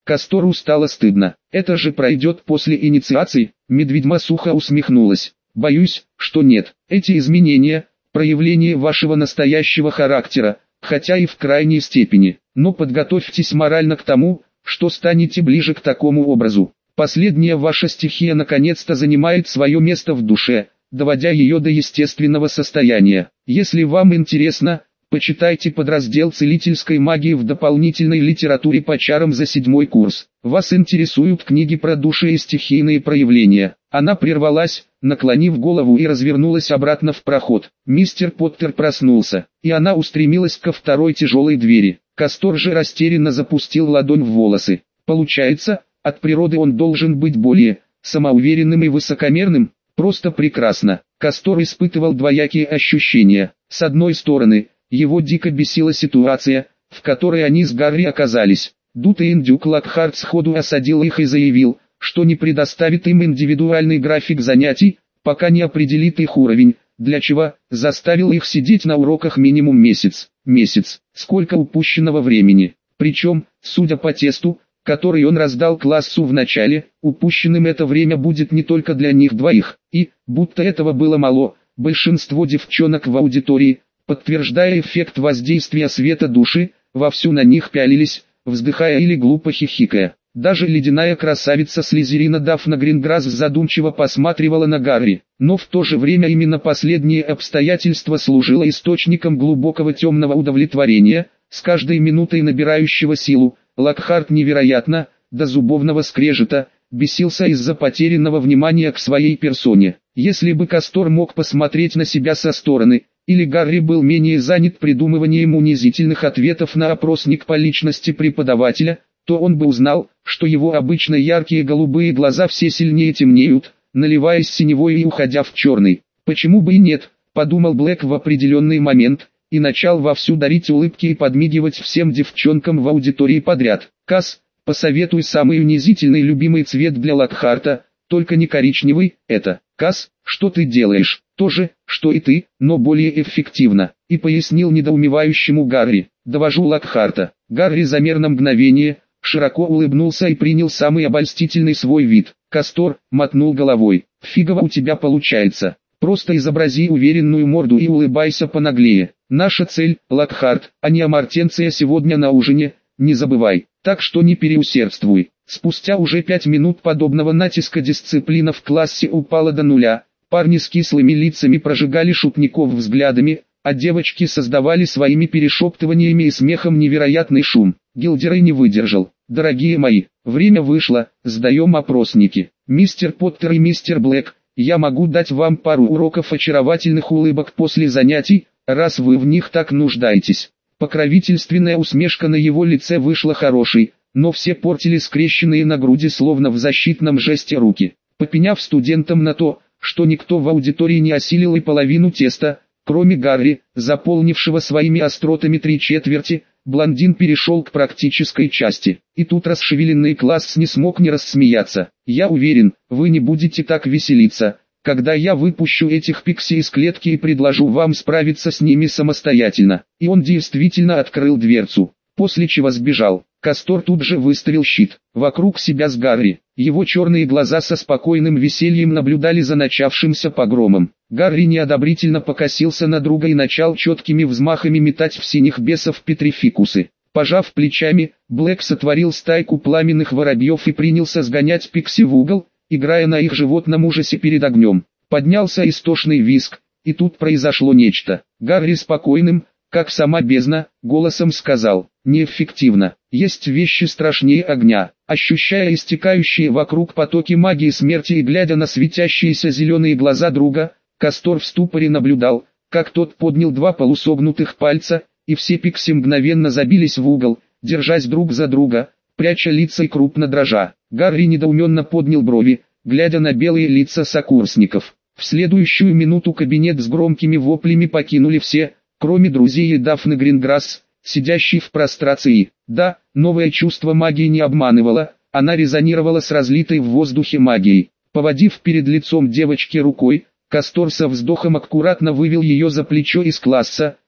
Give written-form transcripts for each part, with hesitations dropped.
Кастору стало стыдно. Это же пройдет после инициации? Медведьма сухо усмехнулась. Боюсь, что нет. Эти изменения – проявление вашего настоящего характера, хотя и в крайней степени. Но подготовьтесь морально к тому, что станете ближе к такому образу. Последняя ваша стихия наконец-то занимает свое место в душе, доводя ее до естественного состояния. Если вам интересно, почитайте подраздел целительской магии в дополнительной литературе по чарам за 7 курс. Вас интересуют книги про души и стихийные проявления. Она прервалась, наклонив голову и развернулась обратно в проход. Мистер Поттер проснулся, и она устремилась ко второй тяжелой двери. Кастор же растерянно запустил ладонь в волосы. Получается, от природы он должен быть более самоуверенным и высокомерным? Просто прекрасно. Кастор испытывал двоякие ощущения. С одной стороны, его дико бесила ситуация, в которой они с Гарри оказались. Дутый индюк Локхарт сходу осадил их и заявил, что не предоставит им индивидуальный график занятий, пока не определит их уровень, для чего заставил их сидеть на уроках минимум месяц. Сколько упущенного времени. Причем, судя по тесту, который он раздал классу в начале, упущенным это время будет не только для них двоих. И, будто этого было мало, большинство девчонок в аудитории, подтверждая эффект воздействия света души, вовсю на них пялились, вздыхая или глупо хихикая. Даже ледяная красавица Слизерина Дафна Гринграсс задумчиво посматривала на Гарри, но в то же время именно последнее обстоятельство служило источником глубокого темного удовлетворения, с каждой минутой набирающего силу. Локхарт невероятно, до зубовного скрежета, бесился из-за потерянного внимания к своей персоне. Если бы Кастор мог посмотреть на себя со стороны, или Гарри был менее занят придумыванием унизительных ответов на опросник по личности преподавателя, то он бы узнал, что его обычно яркие голубые глаза все сильнее темнеют, наливаясь синевой и уходя в черный. Почему бы и нет, подумал Блэк в определенный момент, и начал вовсю дарить улыбки и подмигивать всем девчонкам в аудитории подряд. Кас, посоветуй самый унизительный любимый цвет для Локхарта, только не коричневый, это. Кас, что ты делаешь? То же, что и ты, но более эффективно, и пояснил недоумевающему Гарри. Довожу Локхарта. Гарри замер на мгновение, широко улыбнулся и принял самый обольстительный свой вид. Кастор мотнул головой. Фигово у тебя получается. Просто изобрази уверенную морду и улыбайся понаглее. Наша цель, Локхарт, а не амортенция сегодня на ужине, не забывай. Так что не переусердствуй. Спустя уже 5 минут подобного натиска дисциплина в классе упала до нуля. Парни с кислыми лицами прожигали шутников взглядами, а девочки создавали своими перешептываниями и смехом невероятный шум. Гилдерей не выдержал. Дорогие мои, время вышло, сдаем опросники. Мистер Поттер и мистер Блэк, я могу дать вам пару уроков очаровательных улыбок после занятий, раз вы в них так нуждаетесь. Покровительственная усмешка на его лице вышла хорошей, но все портили скрещенные на груди словно в защитном жесте руки. Попеняв студентам на то, что никто в аудитории не осилил и половину теста, кроме Гарри, заполнившего своими остротами 3/4, блондин перешел к практической части. И тут расшевеленный класс не смог не рассмеяться. Я уверен, вы не будете так веселиться, когда я выпущу этих пикси из клетки и предложу вам справиться с ними самостоятельно. И он действительно открыл дверцу, после чего сбежал. Кастор тут же выставил щит вокруг себя с Гарри. Его черные глаза со спокойным весельем наблюдали за начавшимся погромом. Гарри неодобрительно покосился на друга и начал четкими взмахами метать в синих бесов петрификусы. Пожав плечами, Блэк сотворил стайку пламенных воробьев и принялся сгонять пикси в угол, играя на их животном ужасе перед огнем. Поднялся истошный визг, и тут произошло нечто. Гарри спокойным, как сама бездна, голосом сказал: «Неэффективно. Есть вещи страшнее огня». Ощущая истекающие вокруг потоки магии смерти и глядя на светящиеся зеленые глаза друга, Кастор в ступоре наблюдал, как тот поднял 2 полусогнутых пальца, и все пикси мгновенно забились в угол, держась друг за друга, пряча лица и крупно дрожа. Гарри недоуменно поднял брови, глядя на белые лица сокурсников. В следующую минуту кабинет с громкими воплями покинули все, кроме друзей и Дафны Гринграсс, сидящей в прострации. Да, новое чувство магии не обманывало, она резонировала с разлитой в воздухе магией. Поводив перед лицом девочки рукой, Кастор со вздохом аккуратно вывел ее за плечо из класса,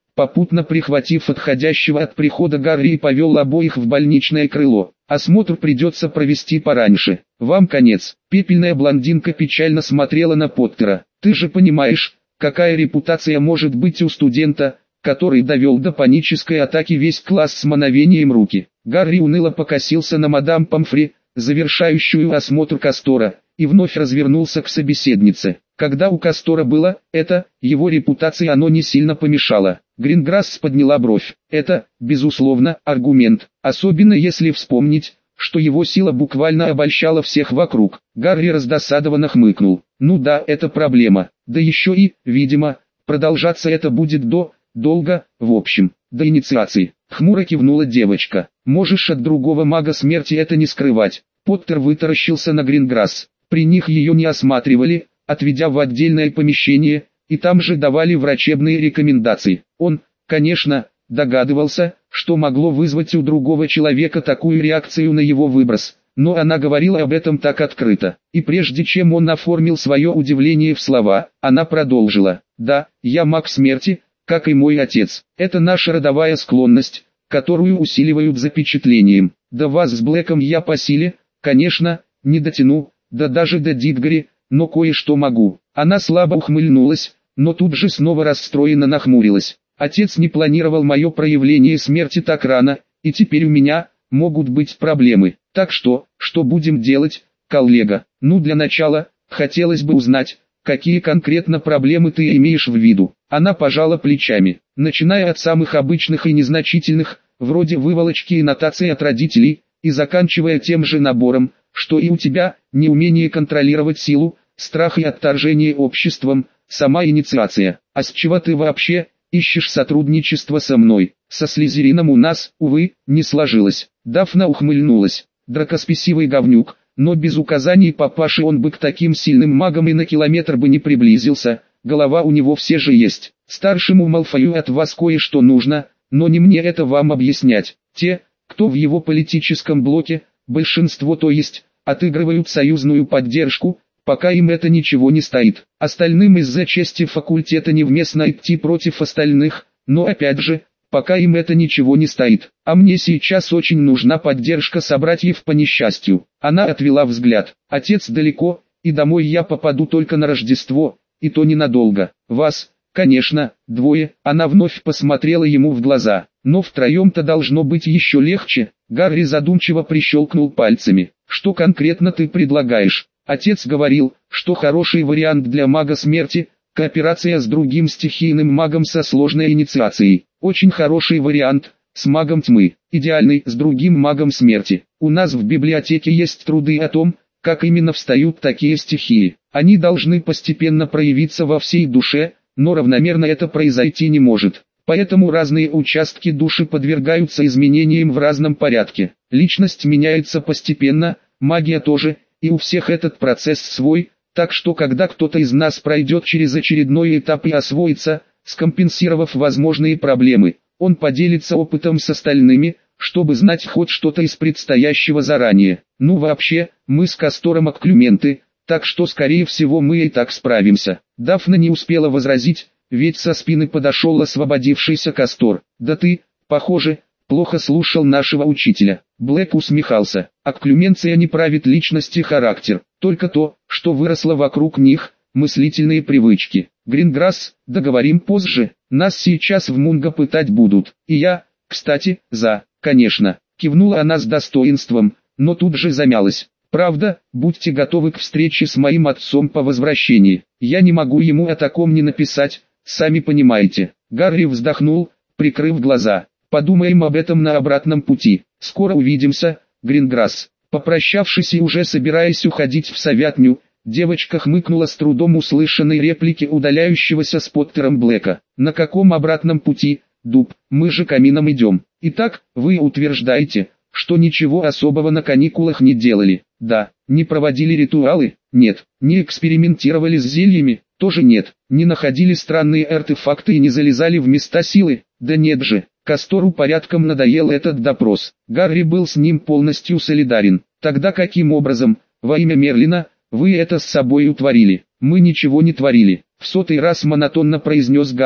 попутно прихватив отходящего от прихода Гарри и повел обоих в больничное крыло. Осмотр придется провести пораньше. Вам конец. Пепельная блондинка печально смотрела на Поттера. Ты же понимаешь, какая репутация может быть у студента, который довел до панической атаки весь класс с мановением руки. Гарри уныло покосился на мадам Помфри, завершающую осмотр Кастора, и вновь развернулся к собеседнице. Когда у Кастора было это, его репутации оно не сильно помешало. Гринграсс подняла бровь. Это, безусловно, аргумент, особенно если вспомнить, что его сила буквально обольщала всех вокруг. Гарри раздосадованно хмыкнул. Ну да, это проблема. Да еще и, видимо, продолжаться это будет долго, в общем, до инициации. Хмуро кивнула девочка. Можешь от другого мага смерти это не скрывать. Поттер вытаращился на Гринграсс. При них ее не осматривали, отведя в отдельное помещение, и там же давали врачебные рекомендации. Он, конечно, догадывался, что могло вызвать у другого человека такую реакцию на его выброс, но она говорила об этом так открыто. И прежде чем он оформил свое удивление в слова, она продолжила. «Да, я маг смерти, как и мой отец. Это наша родовая склонность, которую усиливают запечатлением. До вас с Блэком я по силе, конечно, не дотяну, да даже до Дитгари, но кое-что могу». Она слабо ухмыльнулась, но тут же снова расстроенно нахмурилась. «Отец не планировал мое проявление смерти так рано, и теперь у меня могут быть проблемы. Так что будем делать, коллега? Ну, для начала, хотелось бы узнать, какие конкретно проблемы ты имеешь в виду». Она пожала плечами, начиная от самых обычных и незначительных, вроде выволочки и нотации от родителей, и заканчивая тем же набором, что и у тебя, неумение контролировать силу, страх и отторжение обществом, сама инициация. А с чего ты вообще ищешь сотрудничество со мной? Со Слизерином у нас, увы, не сложилось. Дафна ухмыльнулась. Дракоспесивый говнюк, но без указаний папаши он бы к таким сильным магам и на километр бы не приблизился. Голова у него все же есть. Старшему Малфою от вас кое-что нужно, но не мне это вам объяснять. Те, кто в его политическом блоке, большинство то есть, отыгрывают союзную поддержку, пока им это ничего не стоит. Остальным из-за чести факультета невместно идти против остальных, но опять же, пока им это ничего не стоит. А мне сейчас очень нужна поддержка собратьев по несчастью. Она отвела взгляд. Отец далеко, и домой я попаду только на Рождество, и то ненадолго. Вас, конечно, двое. Она вновь посмотрела ему в глаза. Но втроем-то должно быть еще легче. Гарри задумчиво прищелкнул пальцами. Что конкретно ты предлагаешь? Отец говорил, что хороший вариант для мага смерти – кооперация с другим стихийным магом со сложной инициацией. Очень хороший вариант – с магом тьмы. Идеальный – с другим магом смерти. У нас в библиотеке есть труды о том, как именно встают такие стихии. Они должны постепенно проявиться во всей душе, но равномерно это произойти не может. Поэтому разные участки души подвергаются изменениям в разном порядке. Личность меняется постепенно, магия тоже, и у всех этот процесс свой, так что когда кто-то из нас пройдет через очередной этап и освоится, скомпенсировав возможные проблемы, он поделится опытом с остальными, чтобы знать хоть что-то из предстоящего заранее. Ну вообще, мы с Кастором окклюменты, так что скорее всего мы и так справимся. Дафна не успела возразить, ведь со спины подошел освободившийся Кастор. Да ты, похоже, плохо слушал нашего учителя. Блэк усмехался. Окклюменция не правит личность и характер, только то, что выросло вокруг них, мыслительные привычки. Гринграсс, договорим позже, нас сейчас в Мунго пытать будут. И я, кстати, конечно, кивнула она с достоинством, но тут же замялась. Правда, будьте готовы к встрече с моим отцом по возвращении. Я не могу ему о таком не написать, сами понимаете. Гарри вздохнул, прикрыв глаза. Подумаем об этом на обратном пути. Скоро увидимся, Гринграсс. Попрощавшись и уже собираясь уходить в совятню, девочка хмыкнула с трудом услышанной реплики удаляющегося с Поттером Блэка. На каком обратном пути, Дуб, мы же камином идем. Итак, вы утверждаете, что ничего особого на каникулах не делали? Да. Не проводили ритуалы? Нет. Не экспериментировали с зельями? Тоже нет. Не находили странные артефакты и не залезали в места силы? Да нет же. Кастору порядком надоел этот допрос. Гарри был с ним полностью солидарен. Тогда каким образом, во имя Мерлина, вы это с собой утворили? Мы ничего не творили. В 100-й раз монотонно произнес Гарри.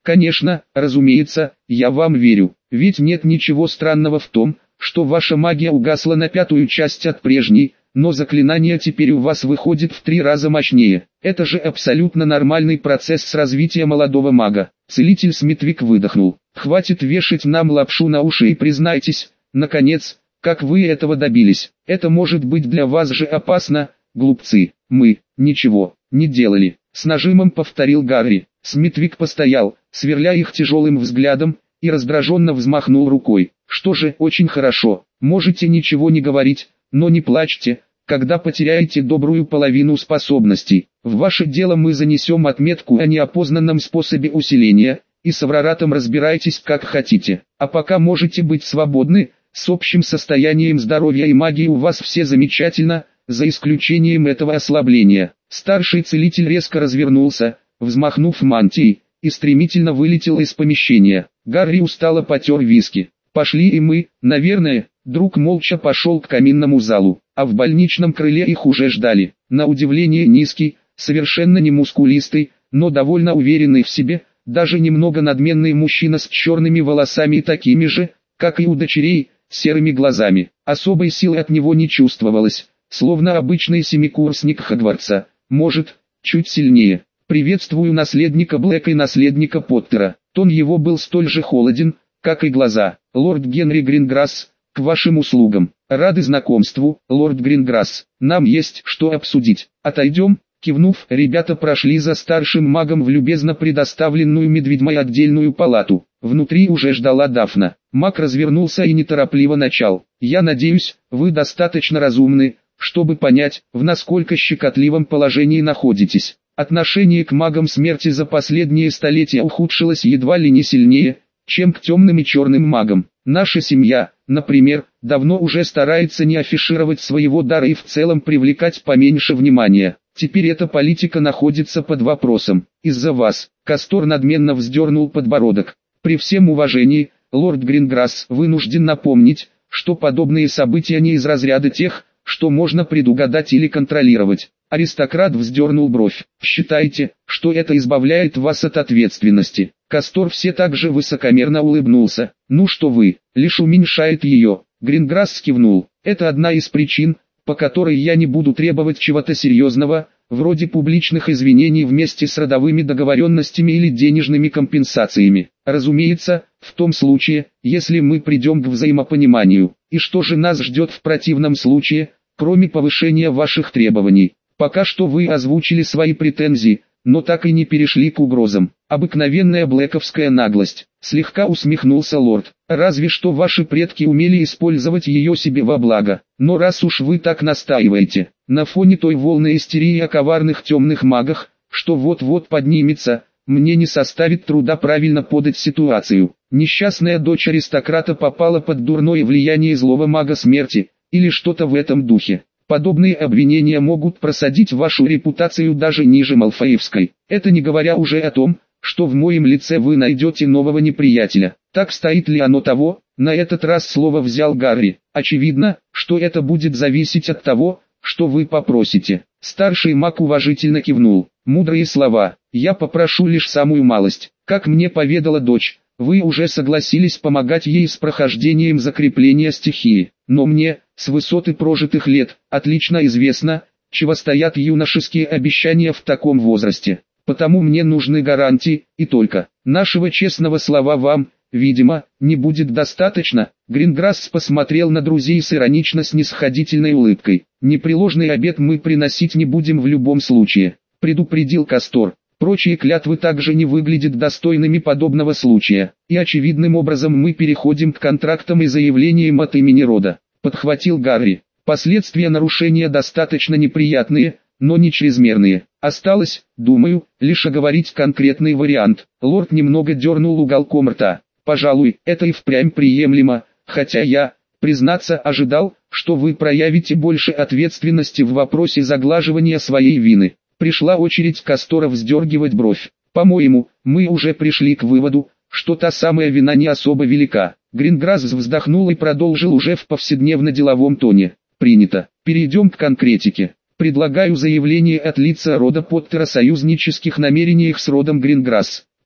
Конечно, разумеется, я вам верю, ведь нет ничего странного в том, что ваша магия угасла на 1/5 часть от прежней, но заклинание теперь у вас выходит в 3 раза мощнее. Это же абсолютно нормальный процесс с развития молодого мага. Целитель Смитвик выдохнул. Хватит вешать нам лапшу на уши и признайтесь, наконец, как вы этого добились. Это может быть для вас же опасно, глупцы. Мы ничего не делали. С нажимом повторил Гарри. Смитвик постоял, сверля их тяжелым взглядом, и раздраженно взмахнул рукой. Что же, очень хорошо, можете ничего не говорить, но не плачьте, когда потеряете добрую половину способностей. В ваше дело мы занесем отметку о неопознанном способе усиления, и с Авраратом разбирайтесь как хотите. А пока можете быть свободны, с общим состоянием здоровья и магии у вас все замечательно, за исключением этого ослабления. Старший целитель резко развернулся, взмахнув мантией, и стремительно вылетел из помещения. Гарри устало потер виски. Пошли и мы, наверное. Друг молча пошел к каминному залу, а в больничном крыле их уже ждали. На удивление низкий, совершенно не мускулистый, но довольно уверенный в себе, даже немного надменный мужчина с черными волосами и такими же, как и у дочерей, серыми глазами. Особой силы от него не чувствовалось, словно обычный семикурсник Хогвартса, может, чуть сильнее. «Приветствую наследника Блэка и наследника Поттера». Тон его был столь же холоден, как и глаза. «Лорд Генри Гринграсс, к вашим услугам. Рады знакомству, лорд Гринграсс. Нам есть что обсудить. Отойдем». Кивнув, ребята прошли за старшим магом в любезно предоставленную медведьмой отдельную палату. Внутри уже ждала Дафна. Маг развернулся и неторопливо начал. «Я надеюсь, вы достаточно разумны, чтобы понять, в насколько щекотливом положении находитесь. Отношение к магам смерти за последние столетия ухудшилось едва ли не сильнее, чем к темным и черным магам. Наша семья, например, давно уже старается не афишировать своего дара и в целом привлекать поменьше внимания. Теперь эта политика находится под вопросом. Из-за вас». Кастор надменно вздернул подбородок. «При всем уважении, лорд Гринграсс, вынужден напомнить, что подобные события не из разряда тех, что можно предугадать или контролировать». Аристократ вздернул бровь. «Считаете, что это избавляет вас от ответственности?» Кастор все так же высокомерно улыбнулся. «Ну что вы, лишь уменьшает ее». Гринграсс кивнул. «Это одна из причин, по которой я не буду требовать чего-то серьезного, вроде публичных извинений вместе с родовыми договоренностями или денежными компенсациями. Разумеется, в том случае, если мы придем к взаимопониманию. И что же нас ждет в противном случае, кроме повышения ваших требований? Пока что вы озвучили свои претензии, но так и не перешли к угрозам. Обыкновенная блэковская наглость». Слегка усмехнулся лорд. «Разве что ваши предки умели использовать ее себе во благо. Но раз уж вы так настаиваете, на фоне той волны истерии о коварных темных магах, что вот-вот поднимется, мне не составит труда правильно подать ситуацию. Несчастная дочь аристократа попала под дурное влияние злого мага смерти, или что-то в этом духе. Подобные обвинения могут просадить вашу репутацию даже ниже Малфоевской. Это не говоря уже о том, что в моем лице вы найдете нового неприятеля. Так стоит ли оно того?» На этот раз слово взял Гарри. «Очевидно, что это будет зависеть от того, что вы попросите». Старший маг уважительно кивнул. «Мудрые слова. Я попрошу лишь самую малость. Как мне поведала дочь, вы уже согласились помогать ей с прохождением закрепления стихии. Но мне, с высоты прожитых лет, отлично известно, чего стоят юношеские обещания в таком возрасте. Потому мне нужны гарантии, и только нашего честного слова вам, видимо, не будет достаточно». Гринграсс посмотрел на друзей с иронично-снисходительной улыбкой. «Непреложный обет мы приносить не будем в любом случае», — предупредил Кастор. «Прочие клятвы также не выглядят достойными подобного случая, и очевидным образом мы переходим к контрактам и заявлениям от имени рода», — подхватил Гарри. «Последствия нарушения достаточно неприятные, но не чрезмерные. Осталось, думаю, лишь оговорить конкретный вариант». Лорд немного дернул уголком рта. «Пожалуй, это и впрямь приемлемо, хотя я, признаться, ожидал, что вы проявите больше ответственности в вопросе заглаживания своей вины». Пришла очередь Кастора вздергивать бровь. «По-моему, мы уже пришли к выводу, что та самая вина не особо велика». Гринграсс вздохнул и продолжил уже в повседневно-деловом тоне. «Принято. Перейдем к конкретике. Предлагаю заявление от лица рода Поттера о союзнических намерениях с родом Гринграсс.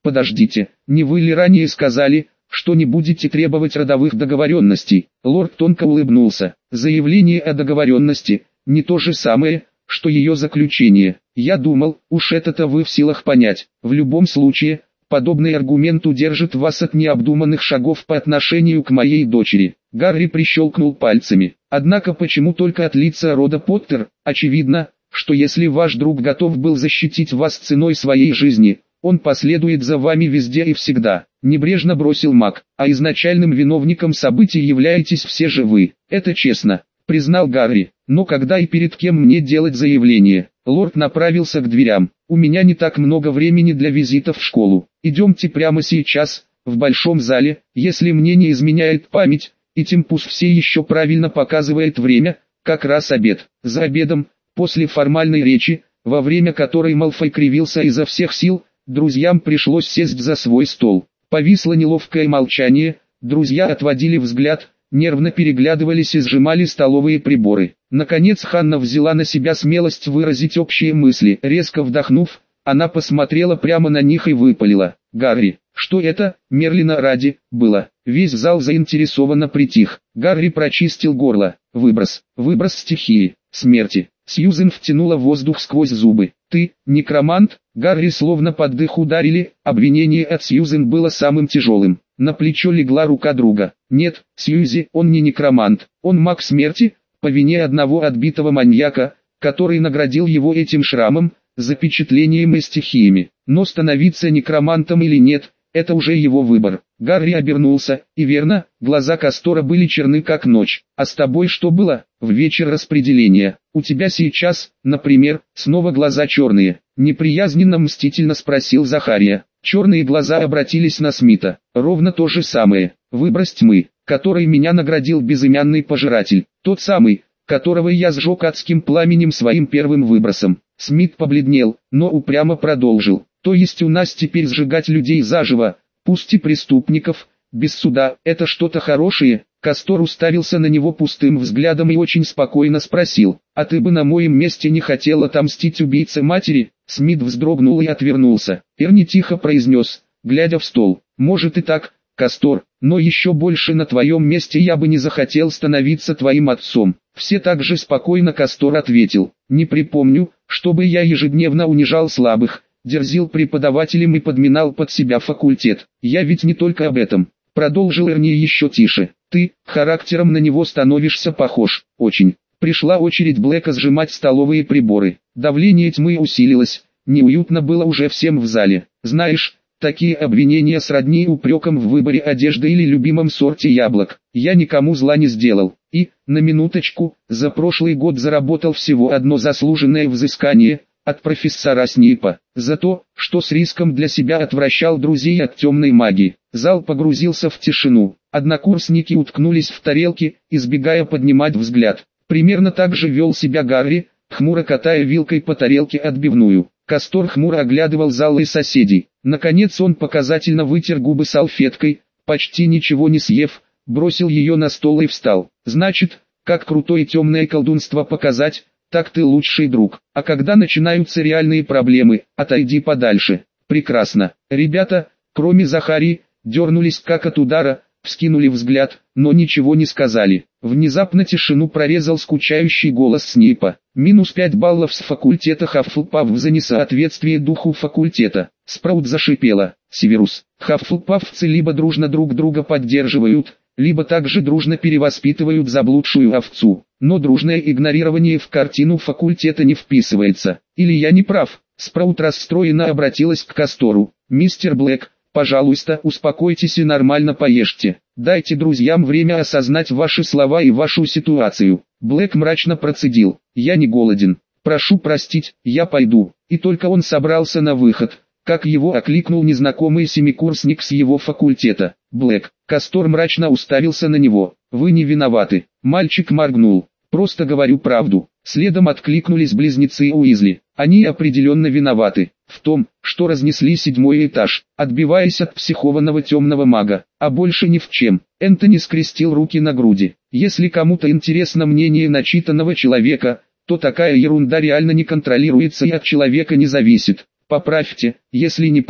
Подождите, не вы ли ранее сказали, что не будете требовать родовых договоренностей? Лорд тонко улыбнулся. Заявление о договоренности – не то же самое, что ее заключение. Я думал, уж это-то вы в силах понять. В любом случае, подобный аргумент удержит вас от необдуманных шагов по отношению к моей дочери. Гарри прищелкнул пальцами. Однако почему только от лица рода Поттер? Очевидно, что если ваш друг готов был защитить вас ценой своей жизни, он последует за вами везде и всегда. Небрежно бросил маг. А изначальным виновником событий являетесь все же вы. Это честно, признал Гарри. Но когда и перед кем мне делать заявление? Лорд направился к дверям. У меня не так много времени для визитов в школу. Идемте прямо сейчас, в большом зале, если мне не изменяет память, и Тимпус все еще правильно показывает время, как раз обед. За обедом, после формальной речи, во время которой Малфой кривился изо всех сил, друзьям пришлось сесть за свой стол. Повисло неловкое молчание, друзья отводили взгляд, нервно переглядывались и сжимали столовые приборы. Наконец Ханна взяла на себя смелость выразить общие мысли. Резко вдохнув, она посмотрела прямо на них и выпалила: «Гарри, что это, Мерлина ради, было?» Весь зал заинтересованно притих. Гарри прочистил горло. Выброс стихии, смерти. Сьюзен втянула воздух сквозь зубы. «Ты, некромант?» Гарри словно под дых ударили, обвинение от Сьюзен было самым тяжелым. На плечо легла рука друга. «Нет, Сьюзи, он не некромант, он маг смерти, по вине одного отбитого маньяка, который наградил его этим шрамом, запечатлением и стихиями. Но становиться некромантом или нет, это уже его выбор». Гарри обернулся, и верно, глаза Кастора были черны как ночь. «А с тобой что было, в вечер распределения? У тебя сейчас, например, снова глаза черные?» Неприязненно-мстительно спросил Захария. Черные глаза обратились на Смита. «Ровно то же самое. Выброс тьмы, который меня наградил безымянный пожиратель. Тот самый, которого я сжег адским пламенем своим первым выбросом». Смит побледнел, но упрямо продолжил. «То есть у нас теперь сжигать людей заживо, пусть и преступников, без суда, это что-то хорошее?» Кастор уставился на него пустым взглядом и очень спокойно спросил: «А ты бы на моем месте не хотел отомстить убийце матери?» Смит вздрогнул и отвернулся. Эрни тихо произнес, глядя в стол: «Может и так, Кастор, но еще больше на твоем месте я бы не захотел становиться твоим отцом». Все так же спокойно Кастор ответил: «Не припомню, чтобы я ежедневно унижал слабых, дерзил преподавателям и подминал под себя факультет. Я ведь не только об этом», продолжил Эрни еще тише. «Ты, характером на него становишься похож, очень». Пришла очередь Блэка сжимать столовые приборы. Давление тьмы усилилось, неуютно было уже всем в зале. «Знаешь, такие обвинения сродни упрекам в выборе одежды или любимом сорте яблок. Я никому зла не сделал. И, на минуточку, за прошлый год заработал всего одно заслуженное взыскание от профессора Снейпа, за то, что с риском для себя отвращал друзей от темной магии». Зал погрузился в тишину. Однокурсники уткнулись в тарелки, избегая поднимать взгляд. Примерно так же вел себя Гарри, хмуро катая вилкой по тарелке отбивную. Кастор хмуро оглядывал зал и соседей. Наконец он показательно вытер губы салфеткой, почти ничего не съев, бросил ее на стол и встал. «Значит, как крутое темное колдунство показать, так ты лучший друг. А когда начинаются реальные проблемы, отойди подальше». «Прекрасно». Ребята, кроме Захарии, дернулись как от удара, вскинули взгляд, но ничего не сказали. Внезапно тишину прорезал скучающий голос Снейпа. -5 баллов с факультета Хаффлпафф за несоответствие духу факультета. Спраут зашипела. Северус. Хаффлпаффцы либо дружно друг друга поддерживают, либо также дружно перевоспитывают заблудшую овцу. Но дружное игнорирование в картину факультета не вписывается. Или я не прав? Спраут расстроенно обратилась к Кастору. «Мистер Блэк, пожалуйста, успокойтесь и нормально поешьте. Дайте друзьям время осознать ваши слова и вашу ситуацию». Блэк мрачно процедил: «Я не голоден. Прошу простить, я пойду». И только он собрался на выход, как его окликнул незнакомый семикурсник с его факультета. «Блэк». Кастор мрачно уставился на него. «Вы не виноваты». Мальчик моргнул. «Просто говорю правду». Следом откликнулись близнецы Уизли. Они определенно виноваты в том, что разнесли 7-й этаж, отбиваясь от психованного темного мага, а больше ни в чем. Энтони скрестил руки на груди. Если кому-то интересно мнение начитанного человека, то такая ерунда реально не контролируется и от человека не зависит. Поправьте, если не прав.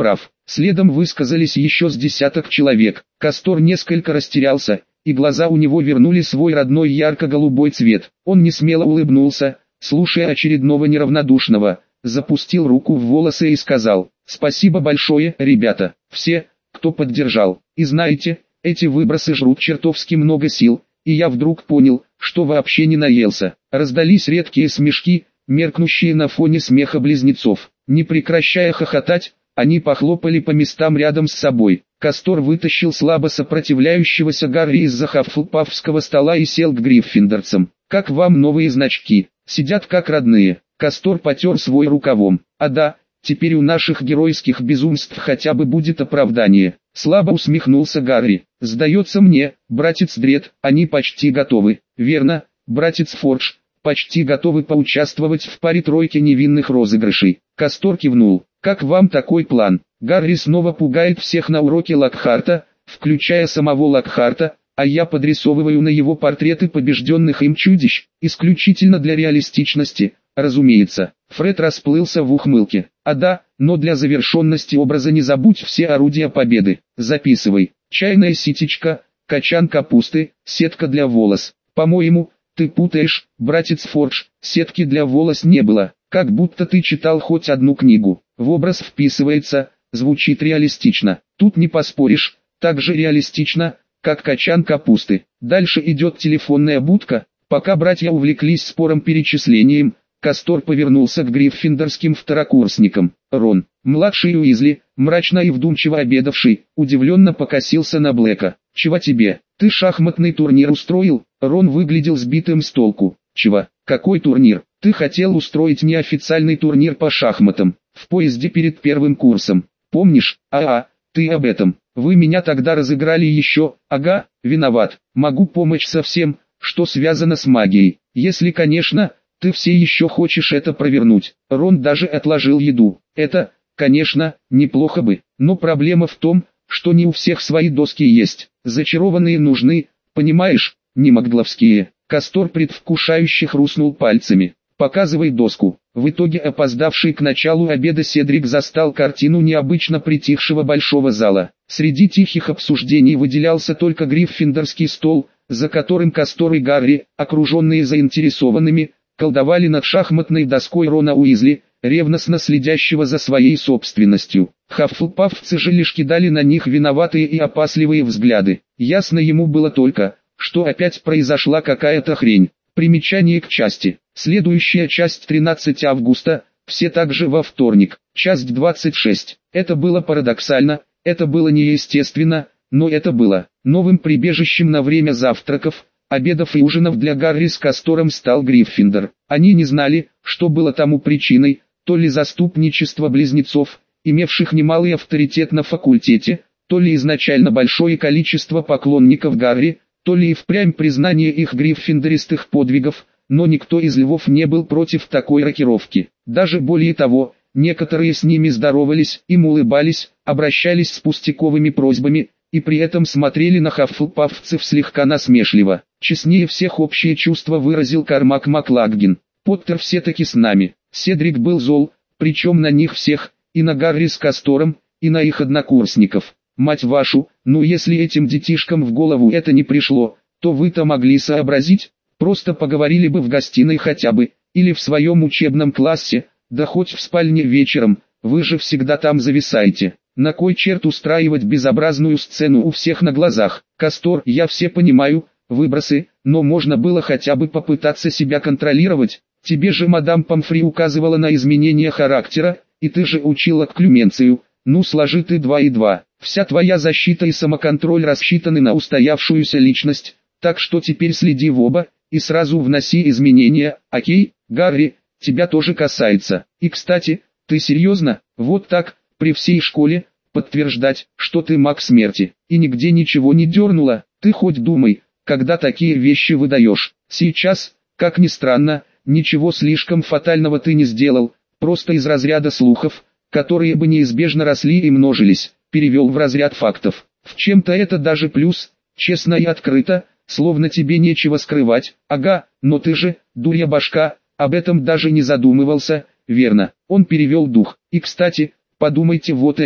Следом высказались еще с десяток человек. Кастор несколько растерялся, и глаза у него вернули свой родной ярко-голубой цвет. Он несмело улыбнулся, слушая очередного неравнодушного, запустил руку в волосы и сказал: «Спасибо большое, ребята, все, кто поддержал. И знаете, эти выбросы жрут чертовски много сил». И я вдруг понял, что вообще не наелся. Раздались редкие смешки, меркнущие на фоне смеха близнецов. Не прекращая хохотать, они похлопали по местам рядом с собой. Кастор вытащил слабо сопротивляющегося Гарри из-за хаффлпафского стола и сел к гриффиндорцам. «Как вам новые значки? Сидят как родные». Кастор потер свой рукавом. «А да, теперь у наших геройских безумств хотя бы будет оправдание». Слабо усмехнулся Гарри. «Сдается мне, братец Дред, они почти готовы». «Верно, братец Фордж, почти готовы поучаствовать в паре-тройке невинных розыгрышей». Кастор кивнул. «Как вам такой план?» Гарри снова пугает всех на уроке Локхарта, включая самого Локхарта, а я подрисовываю на его портреты побежденных им чудищ, исключительно для реалистичности, разумеется. Фред расплылся в ухмылке. «А да, но для завершенности образа не забудь все орудия победы. Записывай. Чайная ситечка, качан капусты, сетка для волос. По-моему, ты путаешь, братец Фордж, сетки для волос не было, как будто ты читал хоть одну книгу. В образ вписывается, звучит реалистично. Тут не поспоришь, так же реалистично, как качан капусты». Дальше идет телефонная будка. Пока братья увлеклись спором-перечислением, Кастор повернулся к гриффиндорским второкурсникам. Рон, младший Уизли, мрачно и вдумчиво обедавший, удивленно покосился на Блэка. «Чего тебе? Ты шахматный турнир устроил?» Рон выглядел сбитым с толку. «Чего? Какой турнир? Ты хотел устроить неофициальный турнир по шахматам, в поезде перед первым курсом. Помнишь? Ты об этом. Вы меня тогда разыграли еще. Ага, виноват. Могу помочь со всем, что связано с магией. Если, конечно, ты все еще хочешь это провернуть». Рон даже отложил еду. «Это, конечно, неплохо бы, но проблема в том, что не у всех свои доски есть. Зачарованные нужны, понимаешь, не магловские». Кастор предвкушающе хрустнул пальцами. «Показывай доску». В итоге опоздавший к началу обеда Седрик застал картину необычно притихшего большого зала. Среди тихих обсуждений выделялся только гриффиндорский стол, за которым Кастор и Гарри, окруженные заинтересованными, колдовали над шахматной доской Рона Уизли, ревностно следящего за своей собственностью. Хаффлпафцы же лишь кидали на них виноватые и опасливые взгляды. Ясно ему было только, что опять произошла какая-то хрень. Примечание к части. Следующая часть 13 августа, все также во вторник, часть 26. Это было парадоксально, это было неестественно, но это было новым прибежищем на время завтраков, обедов и ужинов для Гарри с Кастором стал Гриффиндор. Они не знали, что было тому причиной, то ли заступничество близнецов, имевших немалый авторитет на факультете, то ли изначально большое количество поклонников Гарри, то ли и впрямь признание их гриффиндористых подвигов, но никто из львов не был против такой рокировки. Даже более того, некоторые с ними здоровались, им улыбались, обращались с пустяковыми просьбами, и при этом смотрели на хаффлпафцев слегка насмешливо. Честнее всех общее чувство выразил Кармак Маклаггин. «Поттер все-таки с нами». Седрик был зол, причем на них всех, и на Гарри с Кастором, и на их однокурсников. «Мать вашу, ну если этим детишкам в голову это не пришло, то вы-то могли сообразить, просто поговорили бы в гостиной хотя бы, или в своем учебном классе, да хоть в спальне вечером, вы же всегда там зависаете. На кой черт устраивать безобразную сцену у всех на глазах? Кастор, я все понимаю, выбросы, но можно было хотя бы попытаться себя контролировать. Тебе же мадам Помфри указывала на изменение характера, и ты же учила Клюменцию. Ну сложи ты 2 и 2. Вся твоя защита и самоконтроль рассчитаны на устоявшуюся личность, так что теперь следи в оба, и сразу вноси изменения, окей? Гарри, тебя тоже касается. И кстати, ты серьезно, вот так, при всей школе, подтверждать, что ты маг смерти, и нигде ничего не дернула? Ты хоть думай, когда такие вещи выдаешь. Сейчас, как ни странно, ничего слишком фатального ты не сделал, просто из разряда слухов, которые бы неизбежно росли и множились, перевел в разряд фактов. В чем-то это даже плюс, честно и открыто, словно тебе нечего скрывать. Ага, но ты же, дурья башка, об этом даже не задумывался, верно? Он перевел дух. И кстати, подумайте вот о чем,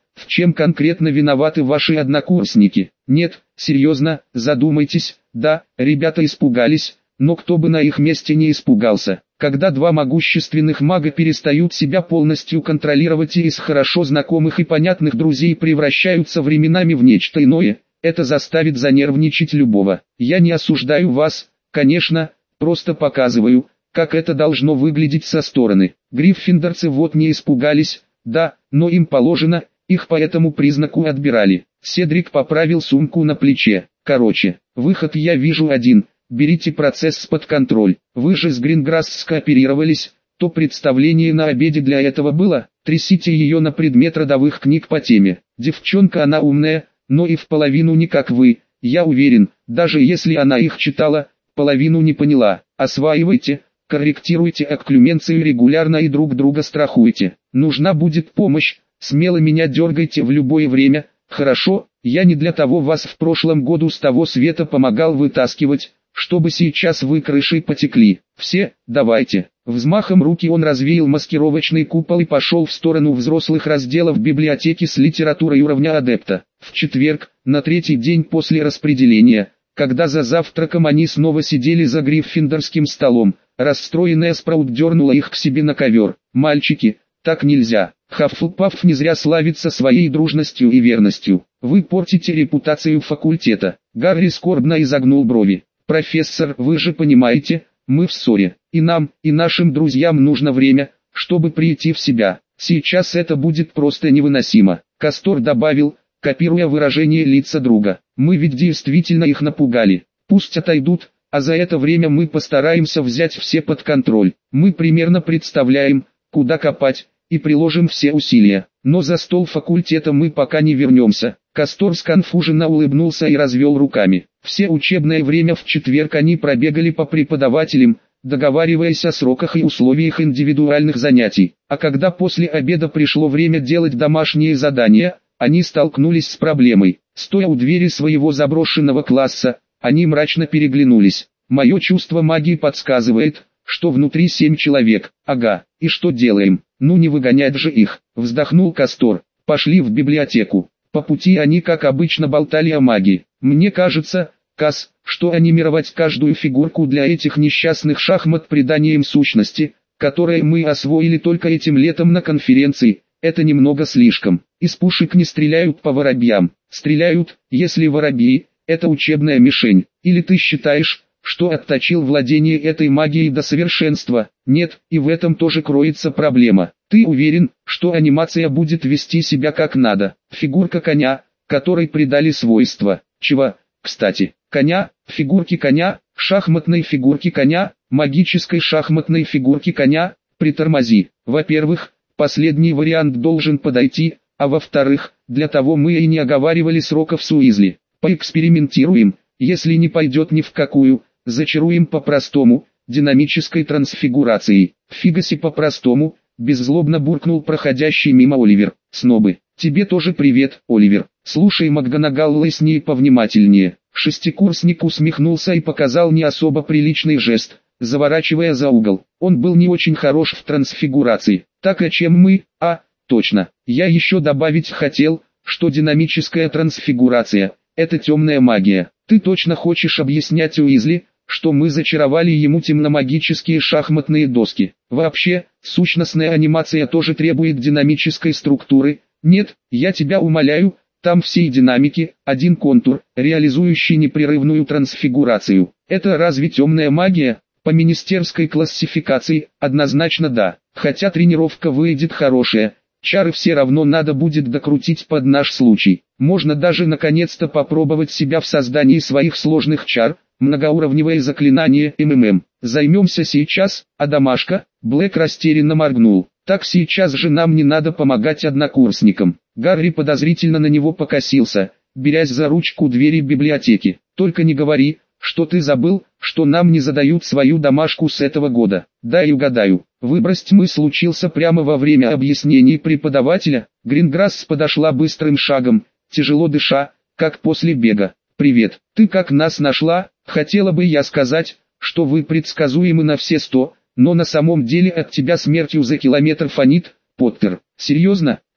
в чем конкретно виноваты ваши однокурсники? Нет, серьезно, задумайтесь. Да, ребята испугались, но кто бы на их месте не испугался. Когда два могущественных мага перестают себя полностью контролировать и из хорошо знакомых и понятных друзей превращаются временами в нечто иное, это заставит занервничать любого. Я не осуждаю вас, конечно, просто показываю, как это должно выглядеть со стороны. Гриффиндорцы вот не испугались, да, но им положено, их по этому признаку отбирали. Седрик поправил сумку на плече. Короче, выход я вижу один. Берите процесс под контроль. Вы же с Гринграсс скооперировались, то представление на обеде для этого было. Трясите ее на предмет родовых книг по теме. Девчонка она умная, но и в половину не как вы. Я уверен, даже если она их читала, половину не поняла. Осваивайте, корректируйте окклюменцию регулярно и друг друга страхуйте. Нужна будет помощь, смело меня дергайте в любое время. Хорошо, я не для того вас в прошлом году с того света помогал вытаскивать, чтобы сейчас вы крышей потекли. Все, давайте. Взмахом руки он развеял маскировочный купол и пошел в сторону взрослых разделов библиотеки с литературой уровня адепта. В четверг, на третий день после распределения, когда за завтраком они снова сидели за гриффиндорским столом, расстроенная Спраут дернула их к себе на ковер. «Мальчики, так нельзя. Хаффлпафф не зря славится своей дружностью и верностью. Вы портите репутацию факультета». Гарри скорбно изогнул брови. «Профессор, вы же понимаете, мы в ссоре, и нам, и нашим друзьям нужно время, чтобы прийти в себя. Сейчас это будет просто невыносимо». Кастор добавил, копируя выражение лица друга. «Мы ведь действительно их напугали. Пусть отойдут, а за это время мы постараемся взять все под контроль. Мы примерно представляем, куда копать, и приложим все усилия. Но за стол факультета мы пока не вернемся». Кастор сконфуженно улыбнулся и развел руками. Все учебное время в четверг они пробегали по преподавателям, договариваясь о сроках и условиях индивидуальных занятий. А когда после обеда пришло время делать домашние задания, они столкнулись с проблемой. Стоя у двери своего заброшенного класса, они мрачно переглянулись. «Мое чувство магии подсказывает, что внутри 7 человек. Ага, и что делаем? Ну не выгонять же их», вздохнул Кастор. «Пошли в библиотеку». По пути они как обычно болтали о магии. «Мне кажется, Кас, что анимировать каждую фигурку для этих несчастных шахмат приданием сущности, которые мы освоили только этим летом на конференции, это немного слишком. Из пушек не стреляют по воробьям. Стреляют, если воробьи – это учебная мишень. Или ты считаешь, что отточил владение этой магией до совершенства? Нет, и в этом тоже кроется проблема. Ты уверен, что анимация будет вести себя как надо? Фигурка коня, которой придали свойства. Чего, кстати, коня, фигурки коня, шахматной фигурки коня, магической шахматной фигурки коня, притормози. Во-первых, последний вариант должен подойти, а во-вторых, для того мы и не оговаривали сроков с Уизли. Поэкспериментируем, если не пойдет ни в какую, зачаруем по-простому, динамической трансфигурацией. Фигаси по-простому, беззлобно буркнул проходящий мимо Оливер. «Снобы, тебе тоже привет, Оливер. Слушай, МакГонагал, лысни повнимательнее». Шестикурсник усмехнулся и показал не особо приличный жест, заворачивая за угол. Он был не очень хорош в трансфигурации. «Так а чем мы?» «А, точно. Я еще добавить хотел, что динамическая трансфигурация – это темная магия. Ты точно хочешь объяснять Уизли, что мы зачаровали ему темномагические шахматные доски? Вообще, сущностная анимация тоже требует динамической структуры. Нет, я тебя умоляю, там всей динамики, один контур, реализующий непрерывную трансфигурацию. Это разве темная магия?» По министерской классификации, однозначно да. Хотя тренировка выйдет хорошая, чары все равно надо будет докрутить под наш случай. Можно даже наконец-то попробовать себя в создании своих сложных чар, многоуровневое заклинание МММ. Займемся сейчас, а домашка? Блэк растерянно моргнул. Так сейчас же нам не надо помогать однокурсникам. Гарри подозрительно на него покосился, берясь за ручку двери библиотеки. Только не говори, что ты забыл, что нам не задают свою домашку с этого года. Дай угадаю. Выброс тьмы случился прямо во время объяснений преподавателя. Гринграсс подошла быстрым шагом, тяжело дыша, как после бега. «Привет, ты как нас нашла?» «Хотела бы я сказать, что вы предсказуемы на все 100, но на самом деле от тебя смертью за километр фонит, Поттер». «Серьезно?»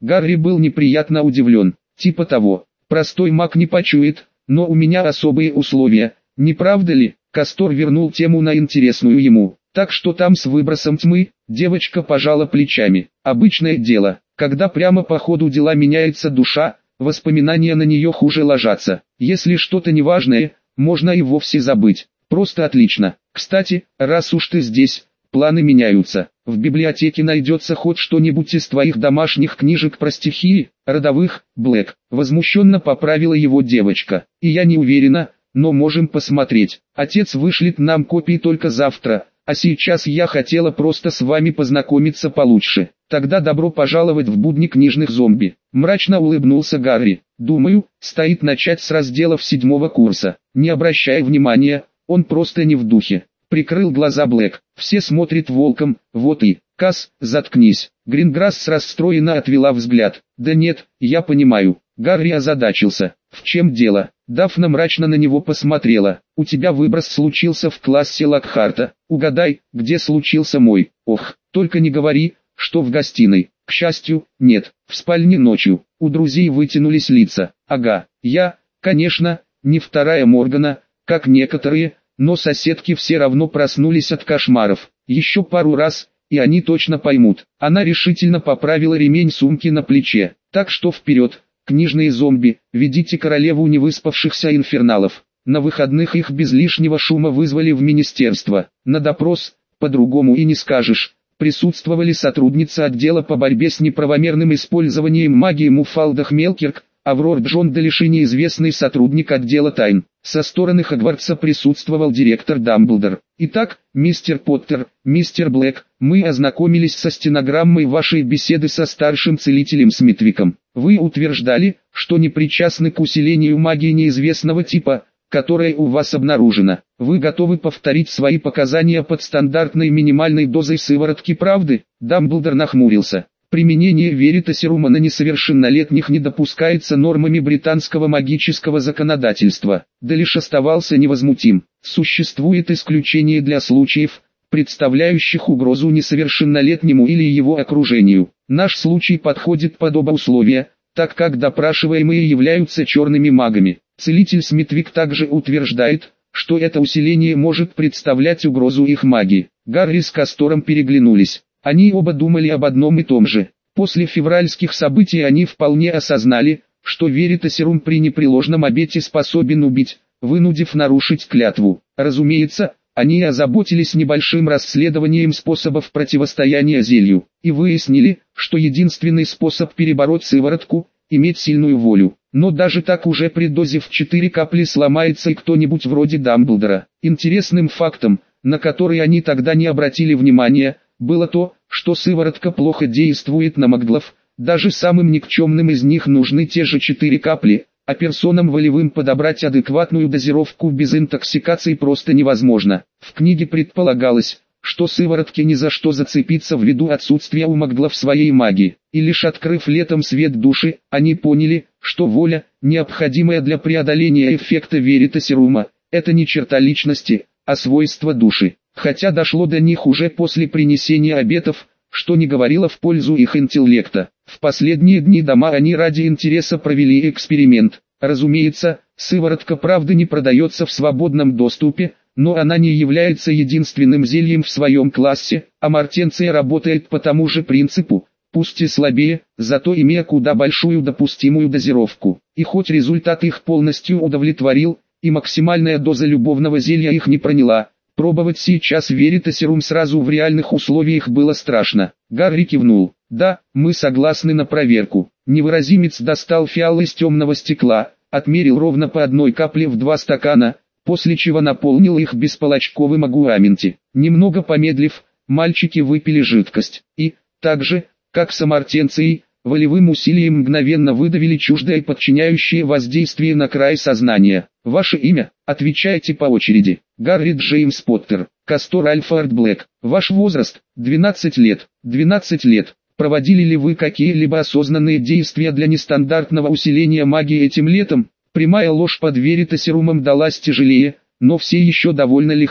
Гарри был неприятно удивлен. Типа того, простой маг не почует, но у меня особые условия, не правда ли? Кастор вернул тему на интересную ему. Так что там с выбросом тьмы? Девочка пожала плечами. Обычное дело, когда прямо по ходу дела меняется душа, воспоминания на нее хуже ложатся. Если что-то неважное, можно и вовсе забыть. Просто отлично. Кстати, раз уж ты здесь, планы меняются. В библиотеке найдется хоть что-нибудь из твоих домашних книжек про стихии, родовых, Блэк. Возмущенно поправила его девочка. И я не уверена, но можем посмотреть. Отец вышлет нам копии только завтра, а сейчас я хотела просто с вами познакомиться получше. Тогда добро пожаловать в будни книжных зомби. Мрачно улыбнулся Гарри. Думаю, стоит начать с разделов 7 курса. Не обращай внимания, он просто не в духе. Прикрыл глаза Блэк. Все смотрят волком, вот и. Касс, заткнись. Гринграсс расстроенно отвела взгляд. Да нет, я понимаю. Гарри озадачился. В чем дело? Дафна мрачно на него посмотрела. У тебя выброс случился в классе Локхарта. Угадай, где случился мой. Ох, только не говори, что в гостиной. К счастью, нет, в спальне ночью. У друзей вытянулись лица. Ага, я, конечно, не вторая Моргана, как некоторые, но соседки все равно проснулись от кошмаров. Еще пару раз, и они точно поймут. Она решительно поправила ремень сумки на плече. Так что вперед, книжные зомби, ведите королеву невыспавшихся инферналов. На выходных их без лишнего шума вызвали в министерство. На допрос, по-другому и не скажешь, присутствовали сотрудница отдела по борьбе с неправомерным использованием магии Муфалда Хмелкирк, Аврор Джонделиш и неизвестный сотрудник отдела тайн. Со стороны Хогвартса присутствовал директор Дамблдор. Итак, мистер Поттер, мистер Блэк, мы ознакомились со стенограммой вашей беседы со старшим целителем Смитвиком. Вы утверждали, что не причастны к усилению магии неизвестного типа, которая у вас обнаружена. Вы готовы повторить свои показания под стандартной минимальной дозой сыворотки правды? Дамблдор нахмурился. Применение веритасерума на несовершеннолетних не допускается нормами британского магического законодательства. Да лишь оставался невозмутим. Существует исключение для случаев, представляющих угрозу несовершеннолетнему или его окружению. Наш случай подходит под оба условия, так как допрашиваемые являются черными магами. Целитель Смитвик также утверждает, что это усиление может представлять угрозу их магии. Гарри с Кастором переглянулись. Они оба думали об одном и том же. После февральских событий они вполне осознали, что веритасерум при непреложном обете способен убить, вынудив нарушить клятву. Разумеется, они озаботились небольшим расследованием способов противостояния зелью, и выяснили, что единственный способ перебороть сыворотку – иметь сильную волю. Но даже так уже при дозе в 4 капли сломается и кто-нибудь вроде Дамблдора. Интересным фактом, на который они тогда не обратили внимания, было то, что сыворотка плохо действует на маглов, даже самым никчемным из них нужны те же 4 капли, а персонам волевым подобрать адекватную дозировку без интоксикации просто невозможно. В книге предполагалось, что сыворотке ни за что зацепиться ввиду отсутствия у маглов своей магии, и лишь открыв летом свет души, они поняли, что воля, необходимая для преодоления эффекта веритасерума, это не черта личности, а свойство души. Хотя дошло до них уже после принесения обетов, что не говорило в пользу их интеллекта. В последние дни дома они ради интереса провели эксперимент. Разумеется, сыворотка правды не продается в свободном доступе, но она не является единственным зельем в своем классе, а мартенция работает по тому же принципу, пусть и слабее, зато имея куда большую допустимую дозировку. И хоть результат их полностью удовлетворил, и максимальная доза любовного зелья их не проняла, пробовать сейчас веритасерум сразу в реальных условиях было страшно. Гарри кивнул. Да, мы согласны на проверку. Невыразимец достал фиал из темного стекла, отмерил ровно по 1 капле в 2 стакана, после чего наполнил их бесполочковым агуаменти. Немного помедлив, мальчики выпили жидкость, и, так же, как с амартенцией, волевым усилием мгновенно выдавили чуждое подчиняющее воздействие на край сознания. Ваше имя? Отвечайте по очереди. Гарри Джеймс Поттер. Кастор Альфард Блэк. Ваш возраст? 12 лет. 12 лет. Проводили ли вы какие-либо осознанные действия для нестандартного усиления магии этим летом? Прямая ложь под веритасерумом далась тяжелее, но все еще довольно легко.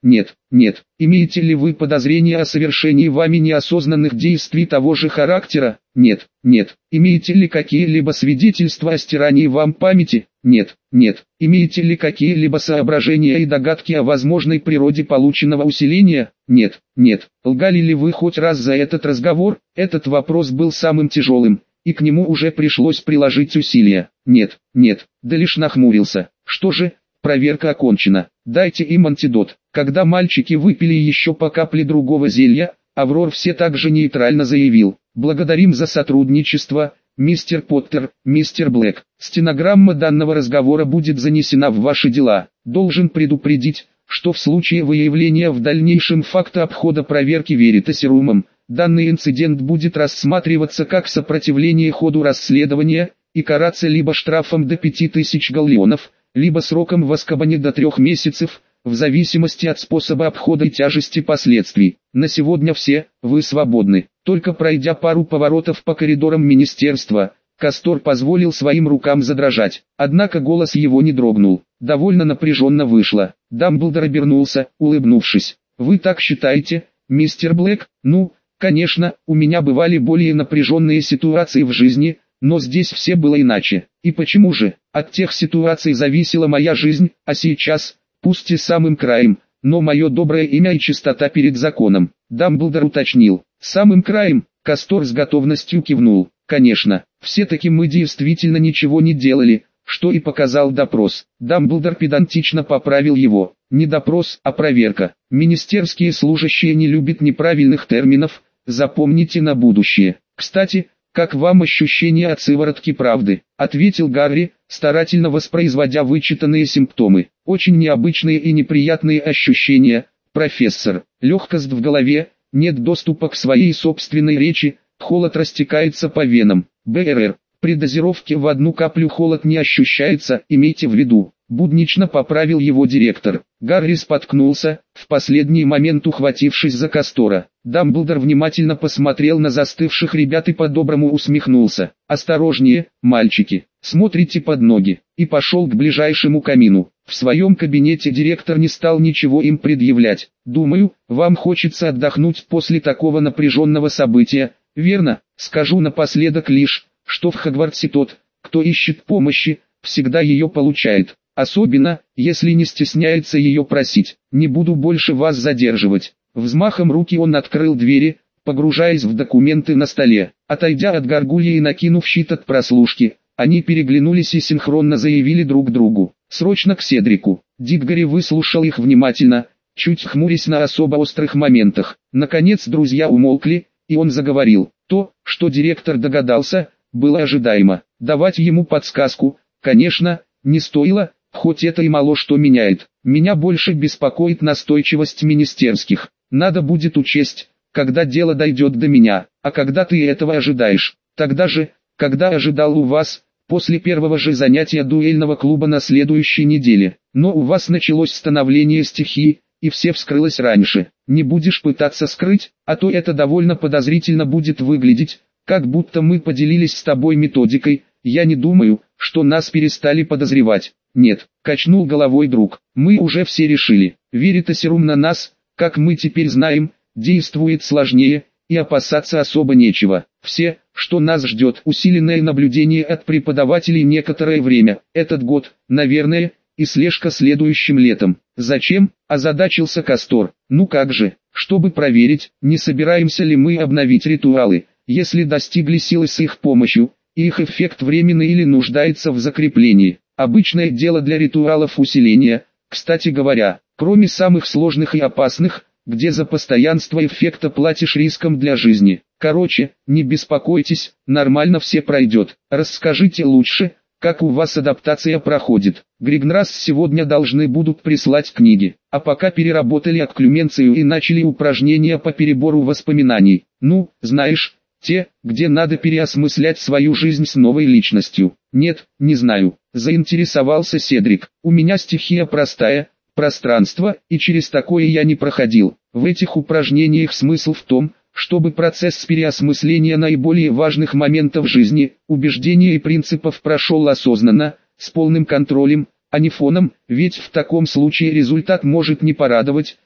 Нет, нет. Имеете ли вы подозрения о совершении вами неосознанных действий того же характера? Нет, нет. Имеете ли какие-либо свидетельства о стирании вам памяти? Нет, нет. Имеете ли какие-либо соображения и догадки о возможной природе полученного усиления? Нет, нет. Лгали ли вы хоть раз за этот разговор? Этот вопрос был самым тяжелым, и к нему уже пришлось приложить усилия. Нет, нет. Да лишь нахмурился. Что же? Проверка окончена. Дайте им антидот. Когда мальчики выпили еще по капле другого зелья, Аврор все так же нейтрально заявил: «Благодарим за сотрудничество, мистер Поттер, мистер Блэк. Стенограмма данного разговора будет занесена в ваши дела. Должен предупредить, что в случае выявления в дальнейшем факта обхода проверки Веритасирумом, данный инцидент будет рассматриваться как сопротивление ходу расследования и караться либо штрафом до 5000 галлеонов, либо сроком в Азкабане до 3 месяцев, в зависимости от способа обхода и тяжести последствий. На сегодня все, вы свободны». Только пройдя пару поворотов по коридорам министерства, Кастор позволил своим рукам задрожать. Однако голос его не дрогнул. Довольно напряженно вышло. Дамблдор обернулся, улыбнувшись. «Вы так считаете, мистер Блэк? Ну, конечно, у меня бывали более напряженные ситуации в жизни, но здесь все было иначе. И почему же? От тех ситуаций зависела моя жизнь, а сейчас, пусть и самым краем, но мое доброе имя и чистота перед законом». Дамблдор уточнил. «Самым краем?» Кастор с готовностью кивнул. «Конечно, все-таки мы действительно ничего не делали, что и показал допрос». Дамблдор педантично поправил его. «Не допрос, а проверка. Министерские служащие не любят неправильных терминов, запомните на будущее. Кстати, как вам ощущение от сыворотки правды?» ответил Гарри, старательно воспроизводя вычитанные симптомы. «Очень необычные и неприятные ощущения, профессор. Легкость в голове, нет доступа к своей собственной речи, холод растекается по венам. БРР. При дозировке в 1 каплю холод не ощущается, имейте в виду». Буднично поправил его директор. Гарри споткнулся, в последний момент ухватившись за Кастора. Дамблдор внимательно посмотрел на застывших ребят и по-доброму усмехнулся. «Осторожнее, мальчики, смотрите под ноги», и пошел к ближайшему камину. В своем кабинете директор не стал ничего им предъявлять. «Думаю, вам хочется отдохнуть после такого напряженного события, верно? Скажу напоследок лишь, что в Хогвартсе тот, кто ищет помощи, всегда ее получает. Особенно, если не стесняется ее просить. Не буду больше вас задерживать». Взмахом руки он открыл двери, погружаясь в документы на столе. Отойдя от горгульи и накинув щит от прослушки, они переглянулись и синхронно заявили друг другу: «Срочно к Седрику». Диггори выслушал их внимательно, чуть хмурясь на особо острых моментах. Наконец друзья умолкли, и он заговорил. То, что директор догадался, было ожидаемо. Давать ему подсказку, конечно, не стоило, хоть это и мало что меняет. Меня больше беспокоит настойчивость министерских. Надо будет учесть, когда дело дойдет до меня. А когда ты этого ожидаешь? Тогда же, когда ожидал у вас, после первого же занятия дуэльного клуба на следующей неделе. Но у вас началось становление стихии, и все вскрылось раньше. Не будешь пытаться скрыть, а то это довольно подозрительно будет выглядеть, как будто мы поделились с тобой методикой. Я не думаю, что нас перестали подозревать. Нет, качнул головой друг. Мы уже все решили. Веритасирум на нас, как мы теперь знаем, действует сложнее, и опасаться особо нечего. Все, что нас ждет, усиленное наблюдение от преподавателей некоторое время, этот год, наверное, и слежка следующим летом. Зачем? Озадачился Кастор. Ну как же, чтобы проверить, не собираемся ли мы обновить ритуалы, если достигли силы с их помощью, и их эффект временный или нуждается в закреплении. Обычное дело для ритуалов усиления, кстати говоря, кроме самых сложных и опасных, где за постоянство эффекта платишь риском для жизни. Короче, не беспокойтесь, нормально все пройдет. Расскажите лучше, как у вас адаптация проходит. Григнрасс сегодня должны будут прислать книги, а пока переработали окклюменцию и начали упражнения по перебору воспоминаний. Ну, знаешь, те, где надо переосмыслять свою жизнь с новой личностью. Нет, не знаю, заинтересовался Седрик. У меня стихия простая, пространство, и через такое я не проходил. В этих упражнениях смысл в том, чтобы процесс переосмысления наиболее важных моментов жизни, убеждений и принципов прошел осознанно, с полным контролем, а не фоном, ведь в таком случае результат может не порадовать,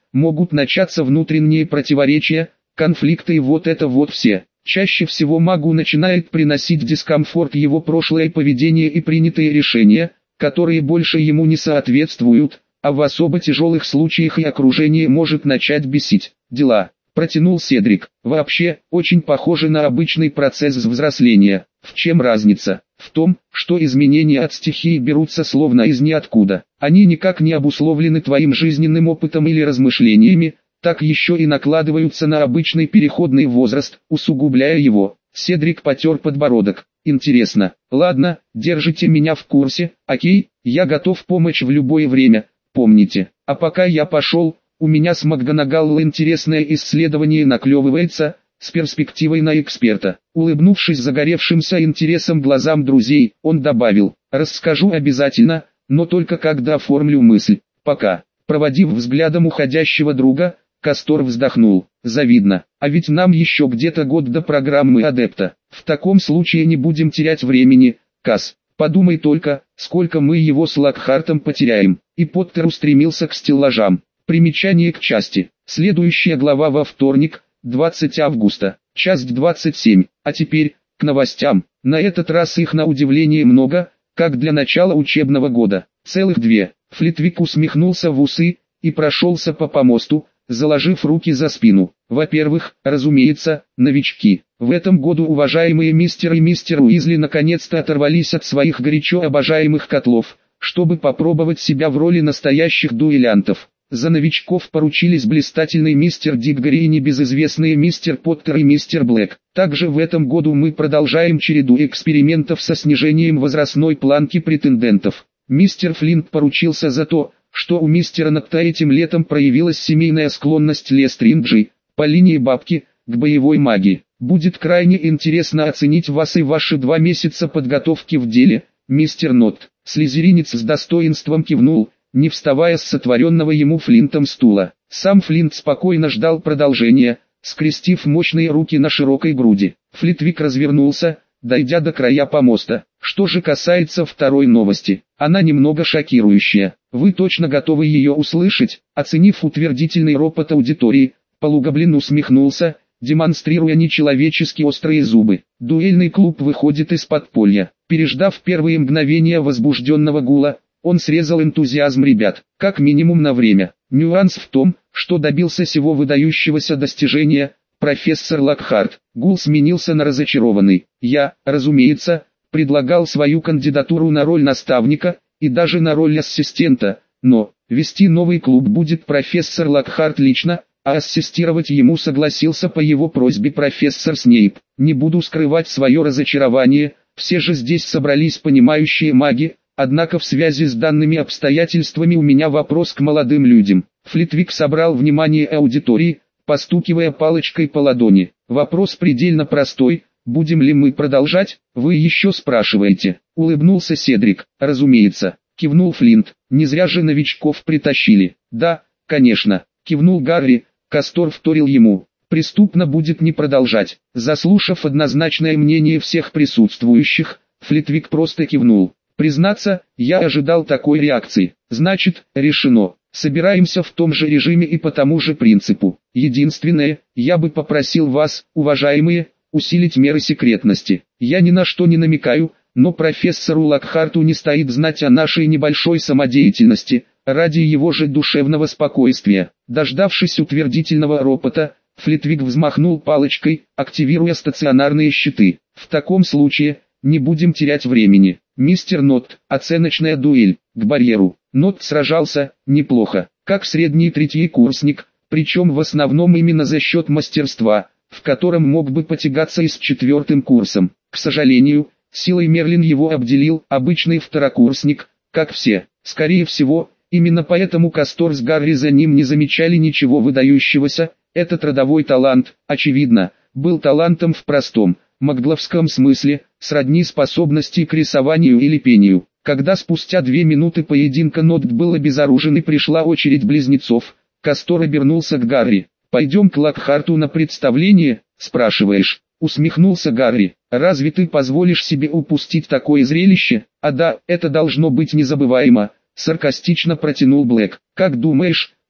могут начаться внутренние противоречия, конфликты и вот это вот все. Чаще всего магу начинает приносить дискомфорт его прошлое поведение и принятые решения, которые больше ему не соответствуют, а в особо тяжелых случаях и окружение может начать бесить. Дела. Протянул Седрик. Вообще, очень похоже на обычный процесс взросления. В чем разница? В том, что изменения от стихии берутся словно из ниоткуда. Они никак не обусловлены твоим жизненным опытом или размышлениями, так еще и накладываются на обычный переходный возраст, усугубляя его. Седрик потер подбородок. Интересно. Ладно, держите меня в курсе, окей, я готов помочь в любое время, помните. А пока я пошел, у меня с МакГонагалл интересное исследование наклевывается, с перспективой на эксперта. Улыбнувшись загоревшимся интересом глазам друзей, он добавил: расскажу обязательно, но только когда оформлю мысль. Пока. Проводив взглядом уходящего друга, Кастор вздохнул. Завидно, а ведь нам еще где-то год до программы адепта. В таком случае не будем терять времени, Кас. Подумай только, сколько мы его с Локхартом потеряем. И Поттер устремился к стеллажам. Примечание к части. Следующая глава во вторник, 20 августа, часть 27. А теперь, к новостям. На этот раз их на удивление много, как для начала учебного года. Целых две. Флитвик усмехнулся в усы и прошелся по помосту, заложив руки за спину. Во-первых, разумеется, новички. В этом году уважаемые мистер и мистер Уизли наконец-то оторвались от своих горячо обожаемых котлов, чтобы попробовать себя в роли настоящих дуэлянтов. За новичков поручились блистательный мистер Диггори и небезызвестные мистер Поттер и мистер Блэк. Также в этом году мы продолжаем череду экспериментов со снижением возрастной планки претендентов. Мистер Флинт поручился за то, что у мистера Нокта этим летом проявилась семейная склонность Лестринджи, по линии бабки, к боевой магии. Будет крайне интересно оценить вас и ваши 2 месяца подготовки в деле, мистер Нот. Слизеринец с достоинством кивнул, не вставая с сотворенного ему Флинтом стула. Сам Флинт спокойно ждал продолжения, скрестив мощные руки на широкой груди. Флитвик развернулся, дойдя до края помоста. Что же касается второй новости, она немного шокирующая. Вы точно готовы ее услышать? Оценив утвердительный ропот аудитории, полугоблин усмехнулся, демонстрируя нечеловечески острые зубы. Дуэльный клуб выходит из подполья. Переждав первые мгновения возбужденного гула, он срезал энтузиазм ребят, как минимум на время. Нюанс в том, что добился сего выдающегося достижения профессор Локхарт. Гул сменился на разочарованный. Я, разумеется, предлагал свою кандидатуру на роль наставника, и даже на роль ассистента, но вести новый клуб будет профессор Локхарт лично, а ассистировать ему согласился по его просьбе профессор Снейп. Не буду скрывать свое разочарование, все же здесь собрались понимающие маги, однако в связи с данными обстоятельствами у меня вопрос к молодым людям. Флитвик собрал внимание аудитории, постукивая палочкой по ладони. Вопрос предельно простой: будем ли мы продолжать? Вы еще спрашиваете? Улыбнулся Седрик. Разумеется, кивнул Флинт. Не зря же новичков притащили. Да, конечно, кивнул Гарри. Кастор вторил ему. Преступно будет не продолжать. Заслушав однозначное мнение всех присутствующих, Флитвик просто кивнул. Признаться, я ожидал такой реакции. Значит, решено. Собираемся в том же режиме и по тому же принципу. Единственное, я бы попросил вас, уважаемые, усилить меры секретности. Я ни на что не намекаю, но профессору Локхарту не стоит знать о нашей небольшой самодеятельности, ради его же душевного спокойствия. Дождавшись утвердительного ропота, Флитвик взмахнул палочкой, активируя стационарные щиты. В таком случае, не будем терять времени. Мистер Нот, оценочная дуэль, к барьеру. Нот сражался неплохо, как средний третий курсник, причем в основном именно за счет мастерства, в котором мог бы потягаться и с 4-м курсом. К сожалению, силой Мерлин его обделил обычный второкурсник, как все. Скорее всего, именно поэтому Кастор с Гарри за ним не замечали ничего выдающегося. Этот родовой талант, очевидно, был талантом в простом, магловском смысле, сродни способности к рисованию или пению. Когда спустя 2 минуты поединка Нот был обезоружен и пришла очередь близнецов, Кастор обернулся к Гарри. «Пойдем к Локхарту на представление, спрашиваешь?» Усмехнулся Гарри. «Разве ты позволишь себе упустить такое зрелище?» «А да, это должно быть незабываемо», саркастично протянул Блэк. «Как думаешь,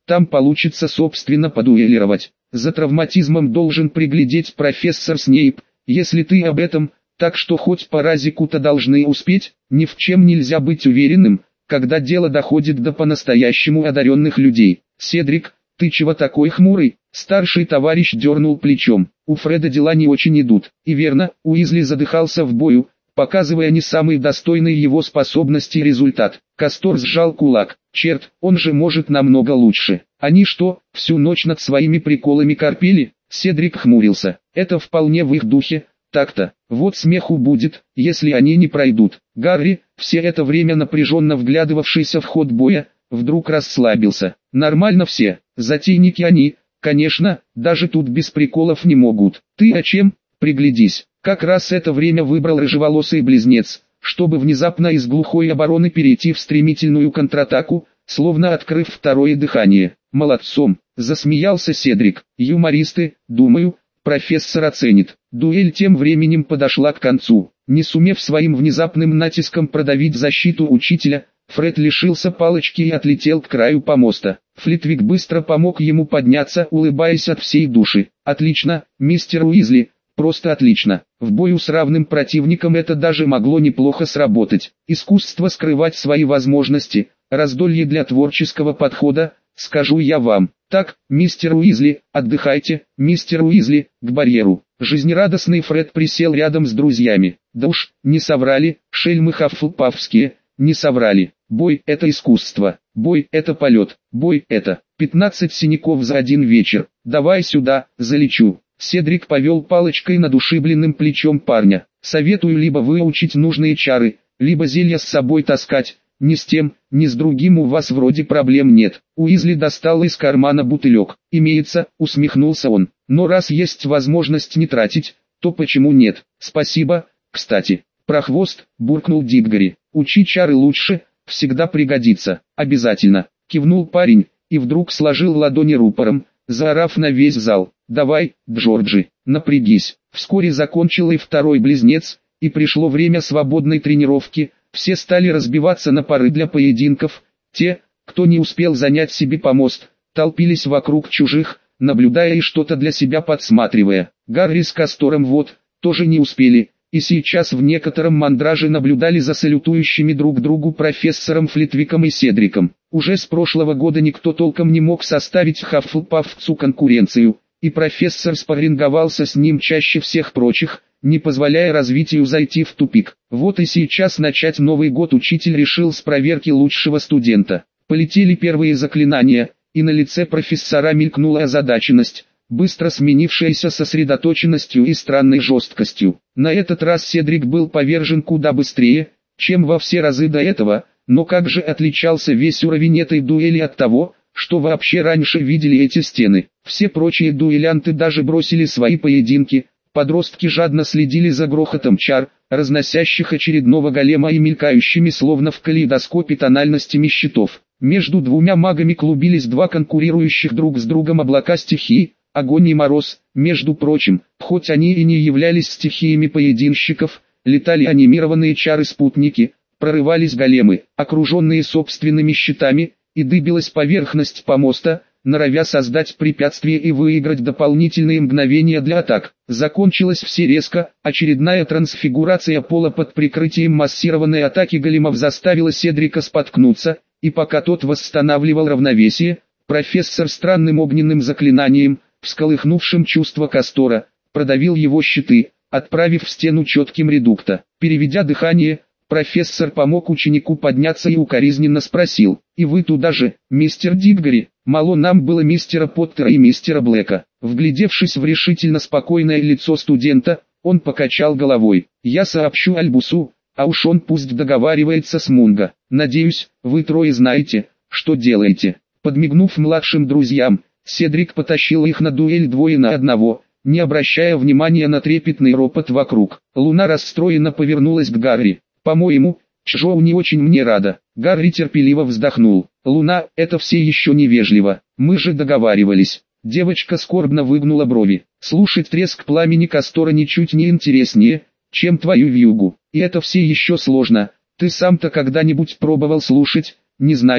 Там получится собственно подуэлировать. За травматизмом должен приглядеть профессор Снейп, если ты об этом, так что хоть по разику-то должны успеть, ни в чем нельзя быть уверенным, когда дело доходит до по-настоящему одаренных людей. Седрик, ты чего такой хмурый? Старший товарищ дернул плечом. У Фреда дела не очень идут. И верно, Уизли задыхался в бою, показывая не самый достойный его способности результат. Кастор сжал кулак. Черт, он же может намного лучше. Они что, всю ночь над своими приколами корпели? Седрик хмурился. Это вполне в их духе. Так-то, вот смеху будет, если они не пройдут. Гарри, все это время напряженно вглядывавшийся в ход боя, вдруг расслабился. Нормально все, затейники они, конечно, даже тут без приколов не могут. Ты о чем? Приглядись. Как раз это время выбрал рыжеволосый близнец, чтобы внезапно из глухой обороны перейти в стремительную контратаку, словно открыв второе дыхание. Молодцом, засмеялся Седрик. Юмористы, думаю, профессор оценит. Дуэль тем временем подошла к концу. Не сумев своим внезапным натиском продавить защиту учителя, Фред лишился палочки и отлетел к краю помоста. Флитвик быстро помог ему подняться, улыбаясь от всей души. «Отлично, мистер Уизли, просто отлично. В бою с равным противником это даже могло неплохо сработать. Искусство скрывать свои возможности, раздолье для творческого подхода, скажу я вам. Так, мистер Уизли, отдыхайте, мистер Уизли, к барьеру». Жизнерадостный Фред присел рядом с друзьями. Да уж, не соврали, шельмы хаффлпафские, не соврали. Бой – это искусство, бой – это полет, бой – это 15 синяков за один вечер. Давай сюда, залечу. Седрик повел палочкой над ушибленным плечом парня. Советую либо выучить нужные чары, либо зелья с собой таскать. Ни с тем, ни с другим у вас вроде проблем нет. Уизли достал из кармана бутылек. Имеется, усмехнулся он. Но раз есть возможность не тратить, то почему нет? Спасибо, кстати. Прохвост, буркнул Диггори. Учи чары лучше, всегда пригодится. Обязательно. Кивнул парень, и вдруг сложил ладони рупором, заорав на весь зал. Давай, Джорджи, напрягись. Вскоре закончил и второй близнец, и пришло время свободной тренировки. Все стали разбиваться на пары для поединков. Те, кто не успел занять себе помост, толпились вокруг чужих, наблюдая и что-то для себя подсматривая. Гарри с Кастором вот, тоже не успели, и сейчас в некотором мандраже наблюдали за салютующими друг другу профессором Флитвиком и Седриком. Уже с прошлого года никто толком не мог составить Хаффлпафцу конкуренцию, и профессор спарринговался с ним чаще всех прочих, не позволяя развитию зайти в тупик. Вот и сейчас начать Новый год учитель решил с проверки лучшего студента. Полетели первые заклинания, и на лице профессора мелькнула озадаченность, быстро сменившаяся сосредоточенностью и странной жесткостью. На этот раз Седрик был повержен куда быстрее, чем во все разы до этого, но как же отличался весь уровень этой дуэли от того, что вообще раньше видели эти стены. Все прочие дуэлянты даже бросили свои поединки. Подростки жадно следили за грохотом чар, разносящих очередного голема и мелькающими словно в калейдоскопе тональностями щитов. Между двумя магами клубились два конкурирующих друг с другом облака стихий, огонь и мороз. Между прочим, хоть они и не являлись стихиями поединщиков, летали анимированные чары-спутники, прорывались големы, окруженные собственными щитами, и дыбилась поверхность помоста, норовя создать препятствие и выиграть дополнительные мгновения для атак. Закончилось все резко, очередная трансфигурация пола под прикрытием массированной атаки големов заставила Седрика споткнуться, и пока тот восстанавливал равновесие, профессор странным огненным заклинанием, всколыхнувшим чувство Кастора, продавил его щиты, отправив в стену четким редукта. Переведя дыхание, профессор помог ученику подняться и укоризненно спросил: «И вы туда же, мистер Диггори? Мало нам было мистера Поттера и мистера Блэка». Вглядевшись в решительно спокойное лицо студента, он покачал головой. «Я сообщу Альбусу, а уж он пусть договаривается с Мунго. Надеюсь, вы трое знаете, что делаете». Подмигнув младшим друзьям, Седрик потащил их на дуэль 2 на 1, не обращая внимания на трепетный ропот вокруг. Луна расстроенно повернулась к Гарри. «По-моему, Чжоу не очень мне рада». Гарри терпеливо вздохнул. «Луна, это все еще невежливо. Мы же договаривались». Девочка скорбно выгнула брови. «Слушать треск пламени Кастора ничуть не интереснее, чем твою вьюгу. И это все еще сложно. Ты сам-то когда-нибудь пробовал слушать?» «Не знаю»,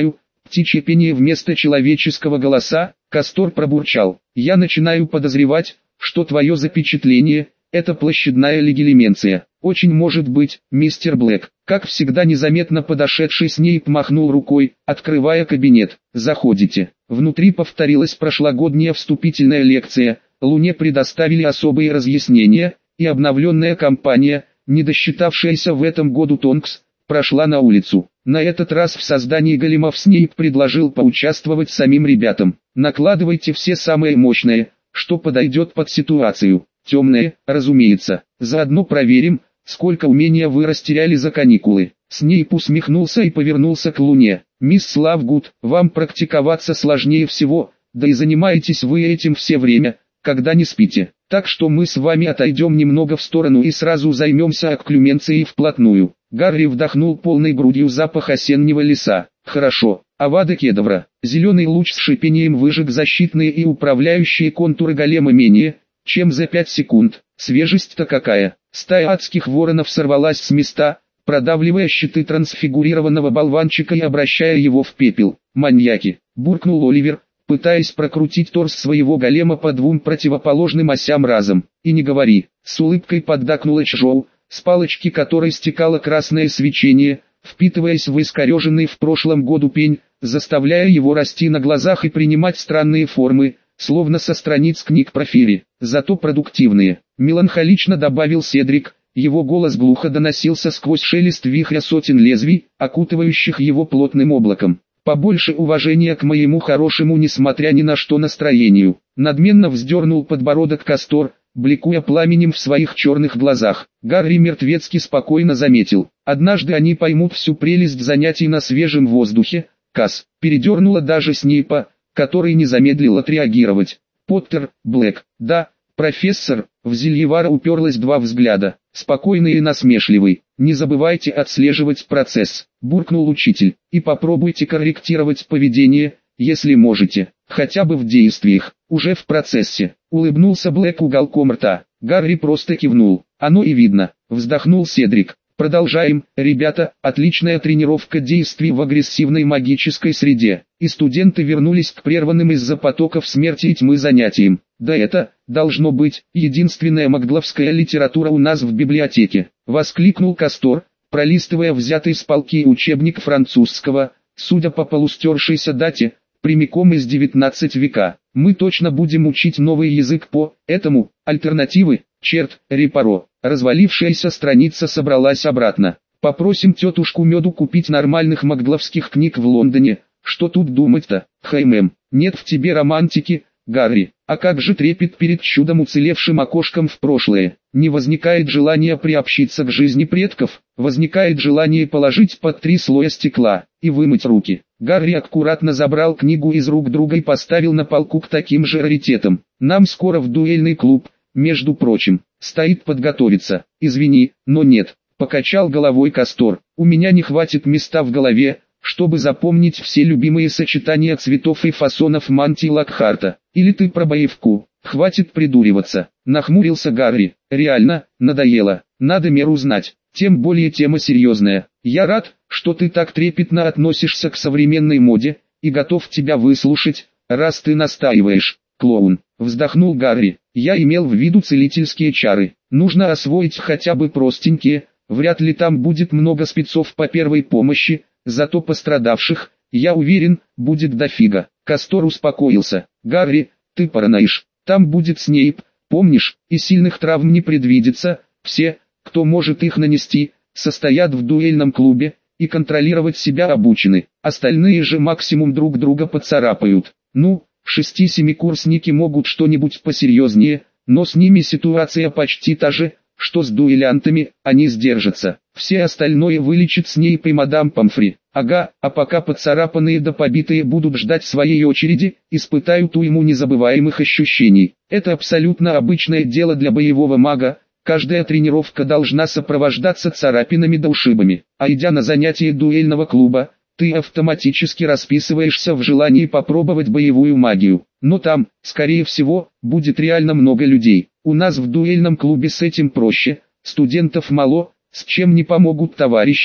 птичье пение вместо человеческого голоса, Кастор пробурчал. «Я начинаю подозревать, что твое запечатление – это площадная легилименция. Очень может быть, мистер Блэк». Как всегда незаметно подошедший Снейп махнул рукой, открывая кабинет. «Заходите». Внутри повторилась прошлогодняя вступительная лекция, Луне предоставили особые разъяснения, и обновленная кампания, не досчитавшаяся в этом году Тонкс, прошла на улицу. На этот раз в создании големов Снейп предложил поучаствовать самим ребятам. «Накладывайте все самое мощное, что подойдет под ситуацию. Темное, разумеется. Заодно проверим, сколько умения вы растеряли за каникулы». Снейп усмехнулся и повернулся к Луне. «Мисс Лавгуд, вам практиковаться сложнее всего, да и занимаетесь вы этим все время, когда не спите. Так что мы с вами отойдем немного в сторону и сразу займемся окклюменцией вплотную». Гарри вдохнул полной грудью запах осеннего леса. «Хорошо, Авада Кедавра». Зеленый луч с шипением выжег защитные и управляющие контуры голема менее, чем за 5 секунд. Свежесть-то какая! Стая адских воронов сорвалась с места, продавливая щиты трансфигурированного болванчика и обращая его в пепел. «Маньяки!» – буркнул Оливер, пытаясь прокрутить торс своего голема по двум противоположным осям разом. «И не говори!» – с улыбкой поддакнула Чжоу, с палочки которой стекало красное свечение, впитываясь в искореженный в прошлом году пень, заставляя его расти на глазах и принимать странные формы, словно со страниц книг про Фири, зато продуктивные. Меланхолично добавил Седрик, его голос глухо доносился сквозь шелест вихря сотен лезвий, окутывающих его плотным облаком. «Побольше уважения к моему хорошему несмотря ни на что настроению». Надменно вздернул подбородок Кастор, бликуя пламенем в своих черных глазах. Гарри мертвецки спокойно заметил: «Однажды они поймут всю прелесть занятий на свежем воздухе». Кас передернула даже Снейпа, который не замедлил отреагировать. «Поттер, Блэк, да, профессор». В Зельевара уперлось два взгляда, спокойный и насмешливый. «Не забывайте отслеживать процесс», – буркнул учитель, – «и попробуйте корректировать поведение, если можете, хотя бы в действиях, уже в процессе». Улыбнулся Блэк уголком рта. Гарри просто кивнул. «Оно и видно», – вздохнул Седрик. «Продолжаем, ребята, отличная тренировка действий в агрессивной магической среде». И студенты вернулись к прерванным из-за потоков смерти и тьмы занятиям. «Да это, должно быть, единственная магловская литература у нас в библиотеке», — воскликнул Кастор, пролистывая взятый с полки учебник французского, судя по полустершейся дате, прямиком из 19 века. «Мы точно будем учить новый язык по этому, альтернативы, черт, репаро». Развалившаяся страница собралась обратно. «Попросим тетушку Меду купить нормальных магловских книг в Лондоне. Что тут думать-то, Хаймэм? Нет в тебе романтики, Гарри. А как же трепет перед чудом уцелевшим окошком в прошлое? Не возникает желания приобщиться к жизни предков, возникает желание положить под 3 слоя стекла и вымыть руки». Гарри аккуратно забрал книгу из рук друга и поставил на полку к таким же раритетам. «Нам скоро в дуэльный клуб, между прочим. Стоит подготовиться». «Извини, но нет», — покачал головой Кастор. «У меня не хватит места в голове, чтобы запомнить все любимые сочетания цветов и фасонов мантии Локхарта. Или ты про боевку?» «Хватит придуриваться», — нахмурился Гарри. «Реально, надоело. Надо меру знать. Тем более тема серьезная. Я рад, что ты так трепетно относишься к современной моде, и готов тебя выслушать, раз ты настаиваешь, клоун», — вздохнул Гарри. «Я имел в виду целительские чары. Нужно освоить хотя бы простенькие, вряд ли там будет много спецов по первой помощи, зато пострадавших, я уверен, будет дофига». Кастор успокоился. «Гарри, ты параноишь. Там будет Снейп, помнишь, и сильных травм не предвидится. Все, кто может их нанести, состоят в дуэльном клубе, и контролировать себя обучены. Остальные же максимум друг друга поцарапают. Ну, 6-7-курсники могут что-нибудь посерьезнее, но с ними ситуация почти та же, что с дуэлянтами, они сдержатся. Все остальное вылечит Снейп и мадам Помфри. Ага, а пока поцарапанные да побитые будут ждать своей очереди, испытают уйму незабываемых ощущений. Это абсолютно обычное дело для боевого мага. Каждая тренировка должна сопровождаться царапинами да ушибами. А идя на занятия дуэльного клуба, ты автоматически расписываешься в желании попробовать боевую магию. Но там, скорее всего, будет реально много людей. У нас в дуэльном клубе с этим проще, студентов мало, с чем не помогут товарищи,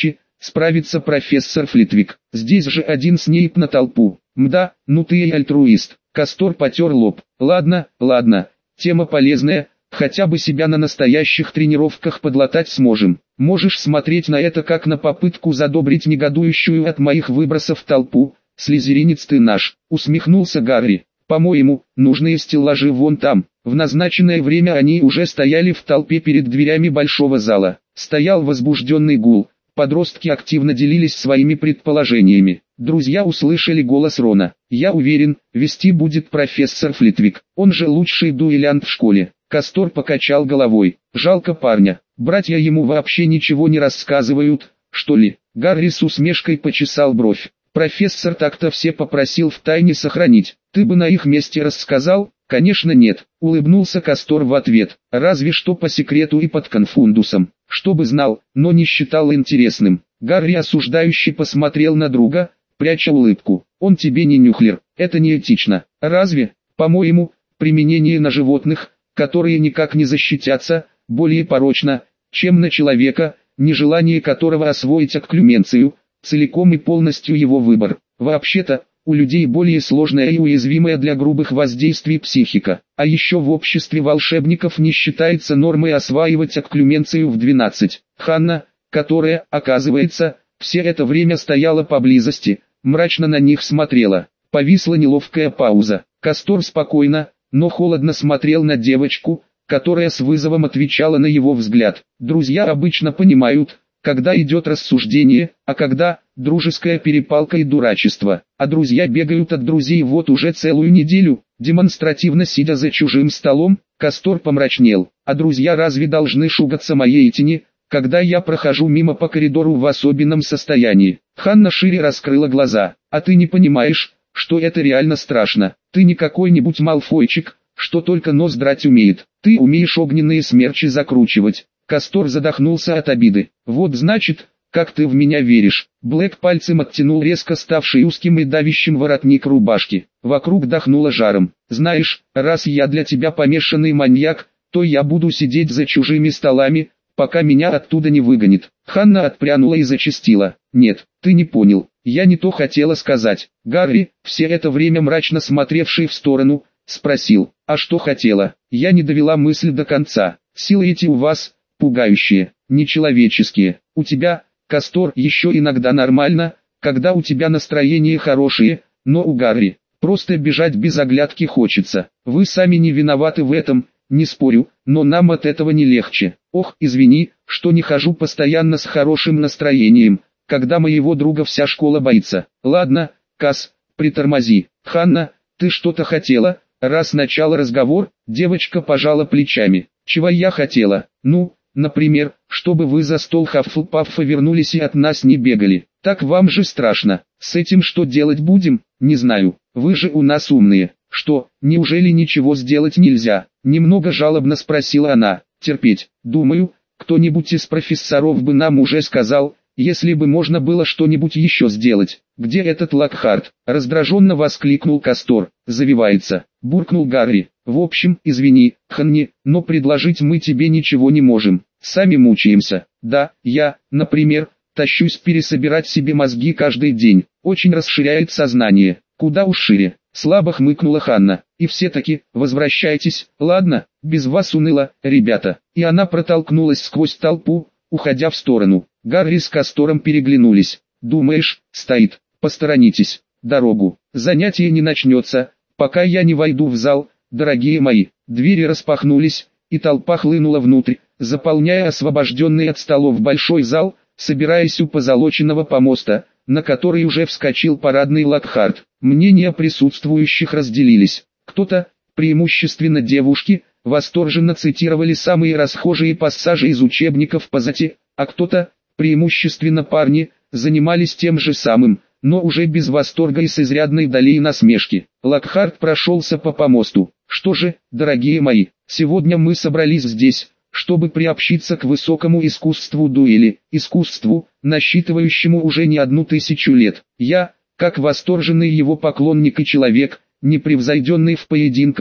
справится профессор Флитвик. Здесь же один Снейп на толпу. Мда, ну ты и альтруист. Кастор потер лоб. Ладно, ладно, тема полезная, хотя бы себя на настоящих тренировках подлатать сможем. Можешь смотреть на это как на попытку задобрить негодующую от моих выбросов толпу. Слизеринец ты наш, усмехнулся Гарри. По-моему, нужные стеллажи вон там. В назначенное время они уже стояли в толпе перед дверями большого зала. Стоял возбужденный гул. Подростки активно делились своими предположениями. Друзья услышали голос Рона. «Я уверен, вести будет профессор Флитвик. Он же лучший дуэлянт в школе». Кастор покачал головой. «Жалко парня. Братья ему вообще ничего не рассказывают, что ли?» Гарри с усмешкой почесал бровь. «Профессор так-то все попросил втайне сохранить. Ты бы на их месте рассказал?» «Конечно нет», — улыбнулся Кастор в ответ. «Разве что по секрету и под конфундусом. Чтобы знал, но не считал интересным». Гарри осуждающе посмотрел на друга, пряча улыбку. «Он тебе не нюхлер, это неэтично. Разве? По-моему, применение на животных, которые никак не защитятся, более порочно, чем на человека, нежелание которого освоить окклюменцию, целиком и полностью его выбор. Вообще-то, у людей более сложная и уязвимая для грубых воздействий психика. А еще в обществе волшебников не считается нормой осваивать окклюменцию в 12. Ханна, которая, оказывается, все это время стояла поблизости, мрачно на них смотрела. Повисла неловкая пауза. Кастор спокойно, но холодно смотрел на девочку, которая с вызовом отвечала на его взгляд. Друзья обычно понимают, когда идет рассуждение, а когда дружеская перепалка и дурачество. А друзья бегают от друзей вот уже целую неделю, демонстративно сидя за чужим столом. Кастор помрачнел. А друзья разве должны шугаться моей тени, когда я прохожу мимо по коридору в особенном состоянии? Ханна шире раскрыла глаза. А ты не понимаешь, что это реально страшно? Ты не какой-нибудь Малфойчик, что только нос драть умеет. Ты умеешь огненные смерчи закручивать. Кастор задохнулся от обиды. Вот значит, как ты в меня веришь. Блэк пальцем оттянул резко ставший узким и давящим воротник рубашки. Вокруг дохнуло жаром. Знаешь, раз я для тебя помешанный маньяк, то я буду сидеть за чужими столами, пока меня оттуда не выгонит. Ханна отпрянула и зачастила. Нет, ты не понял. Я не то хотела сказать. Гарри, все это время мрачно смотревший в сторону, спросил. А что хотела? Я не довела мысль до конца. Силы эти у вас пугающие, нечеловеческие. У тебя, Кастор, еще иногда нормально, когда у тебя настроение хорошее, но у Гарри просто бежать без оглядки хочется. Вы сами не виноваты в этом, не спорю, но нам от этого не легче. Ох, извини, что не хожу постоянно с хорошим настроением, когда моего друга вся школа боится. Ладно, Кас, притормози. Ханна, ты что-то хотела? Раз начал разговор, девочка пожала плечами. Чего я хотела? Ну, например, чтобы вы за стол Хаффлпаффа вернулись и от нас не бегали. Так вам же страшно. С этим что делать будем? Не знаю. Вы же у нас умные. Что, неужели ничего сделать нельзя? Немного жалобно спросила она. Терпеть. Думаю, кто-нибудь из профессоров бы нам уже сказал, если бы можно было что-нибудь еще сделать. Где этот Локхарт? Раздраженно воскликнул Кастор. Завивается. Буркнул Гарри. В общем, извини, Ханни, но предложить мы тебе ничего не можем. Сами мучаемся. Да, я, например, тащусь пересобирать себе мозги каждый день. Очень расширяет сознание. Куда уж шире. Слабо хмыкнула Ханна. И все-таки, возвращайтесь, ладно, без вас уныло, ребята. И она протолкнулась сквозь толпу, уходя в сторону. Гарри с Кастором переглянулись. Думаешь, стоит, посторонитесь, дорогу. Занятие не начнется, пока я не войду в зал, дорогие мои. Двери распахнулись, и толпа хлынула внутрь, заполняя освобожденный от столов большой зал, собираясь у позолоченного помоста, на который уже вскочил парадный Локхарт. Мнения присутствующих разделились. Кто-то, преимущественно девушки, восторженно цитировали самые расхожие пассажи из учебников по зате, а кто-то, преимущественно парни, занимались тем же самым, но уже без восторга и с изрядной долей насмешки. Локхарт прошелся по помосту. Что же, дорогие мои, сегодня мы собрались здесь, чтобы приобщиться к высокому искусству дуэли, искусству, насчитывающему уже не 1000 лет. Я, как восторженный его поклонник и человек, непревзойденный в поединках,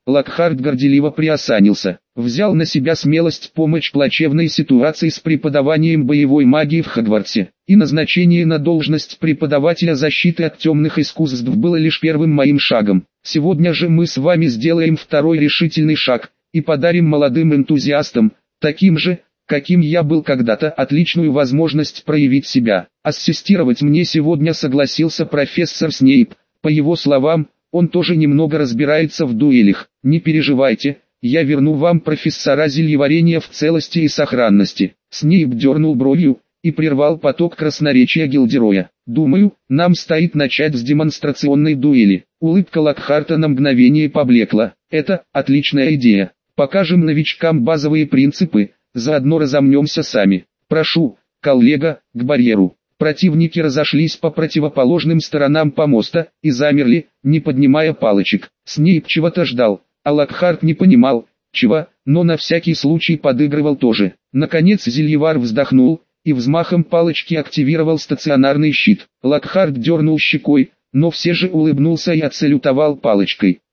Локхарт горделиво приосанился. Взял на себя смелость помочь плачевной ситуации с преподаванием боевой магии в Хогвартсе. И назначение на должность преподавателя защиты от темных искусств было лишь первым моим шагом. Сегодня же мы с вами сделаем второй решительный шаг и подарим молодым энтузиастам, таким же, каким я был когда-то, отличную возможность проявить себя. Ассистировать мне сегодня согласился профессор Снейп. По его словам, он тоже немного разбирается в дуэлях. Не переживайте, я верну вам профессора зельеварения в целости и сохранности. Снейп дернул бровью и прервал поток красноречия Гилдероя. Думаю, нам стоит начать с демонстрационной дуэли. Улыбка Локхарта на мгновение поблекла. Это отличная идея. Покажем новичкам базовые принципы, заодно разомнемся сами. Прошу, коллега, к барьеру. Противники разошлись по противоположным сторонам помоста и замерли, не поднимая палочек. Снейп чего-то ждал, а Локхарт не понимал, чего, но на всякий случай подыгрывал тоже. Наконец зельевар вздохнул и взмахом палочки активировал стационарный щит. Локхарт дернул щекой, но все же улыбнулся и отсалютовал палочкой.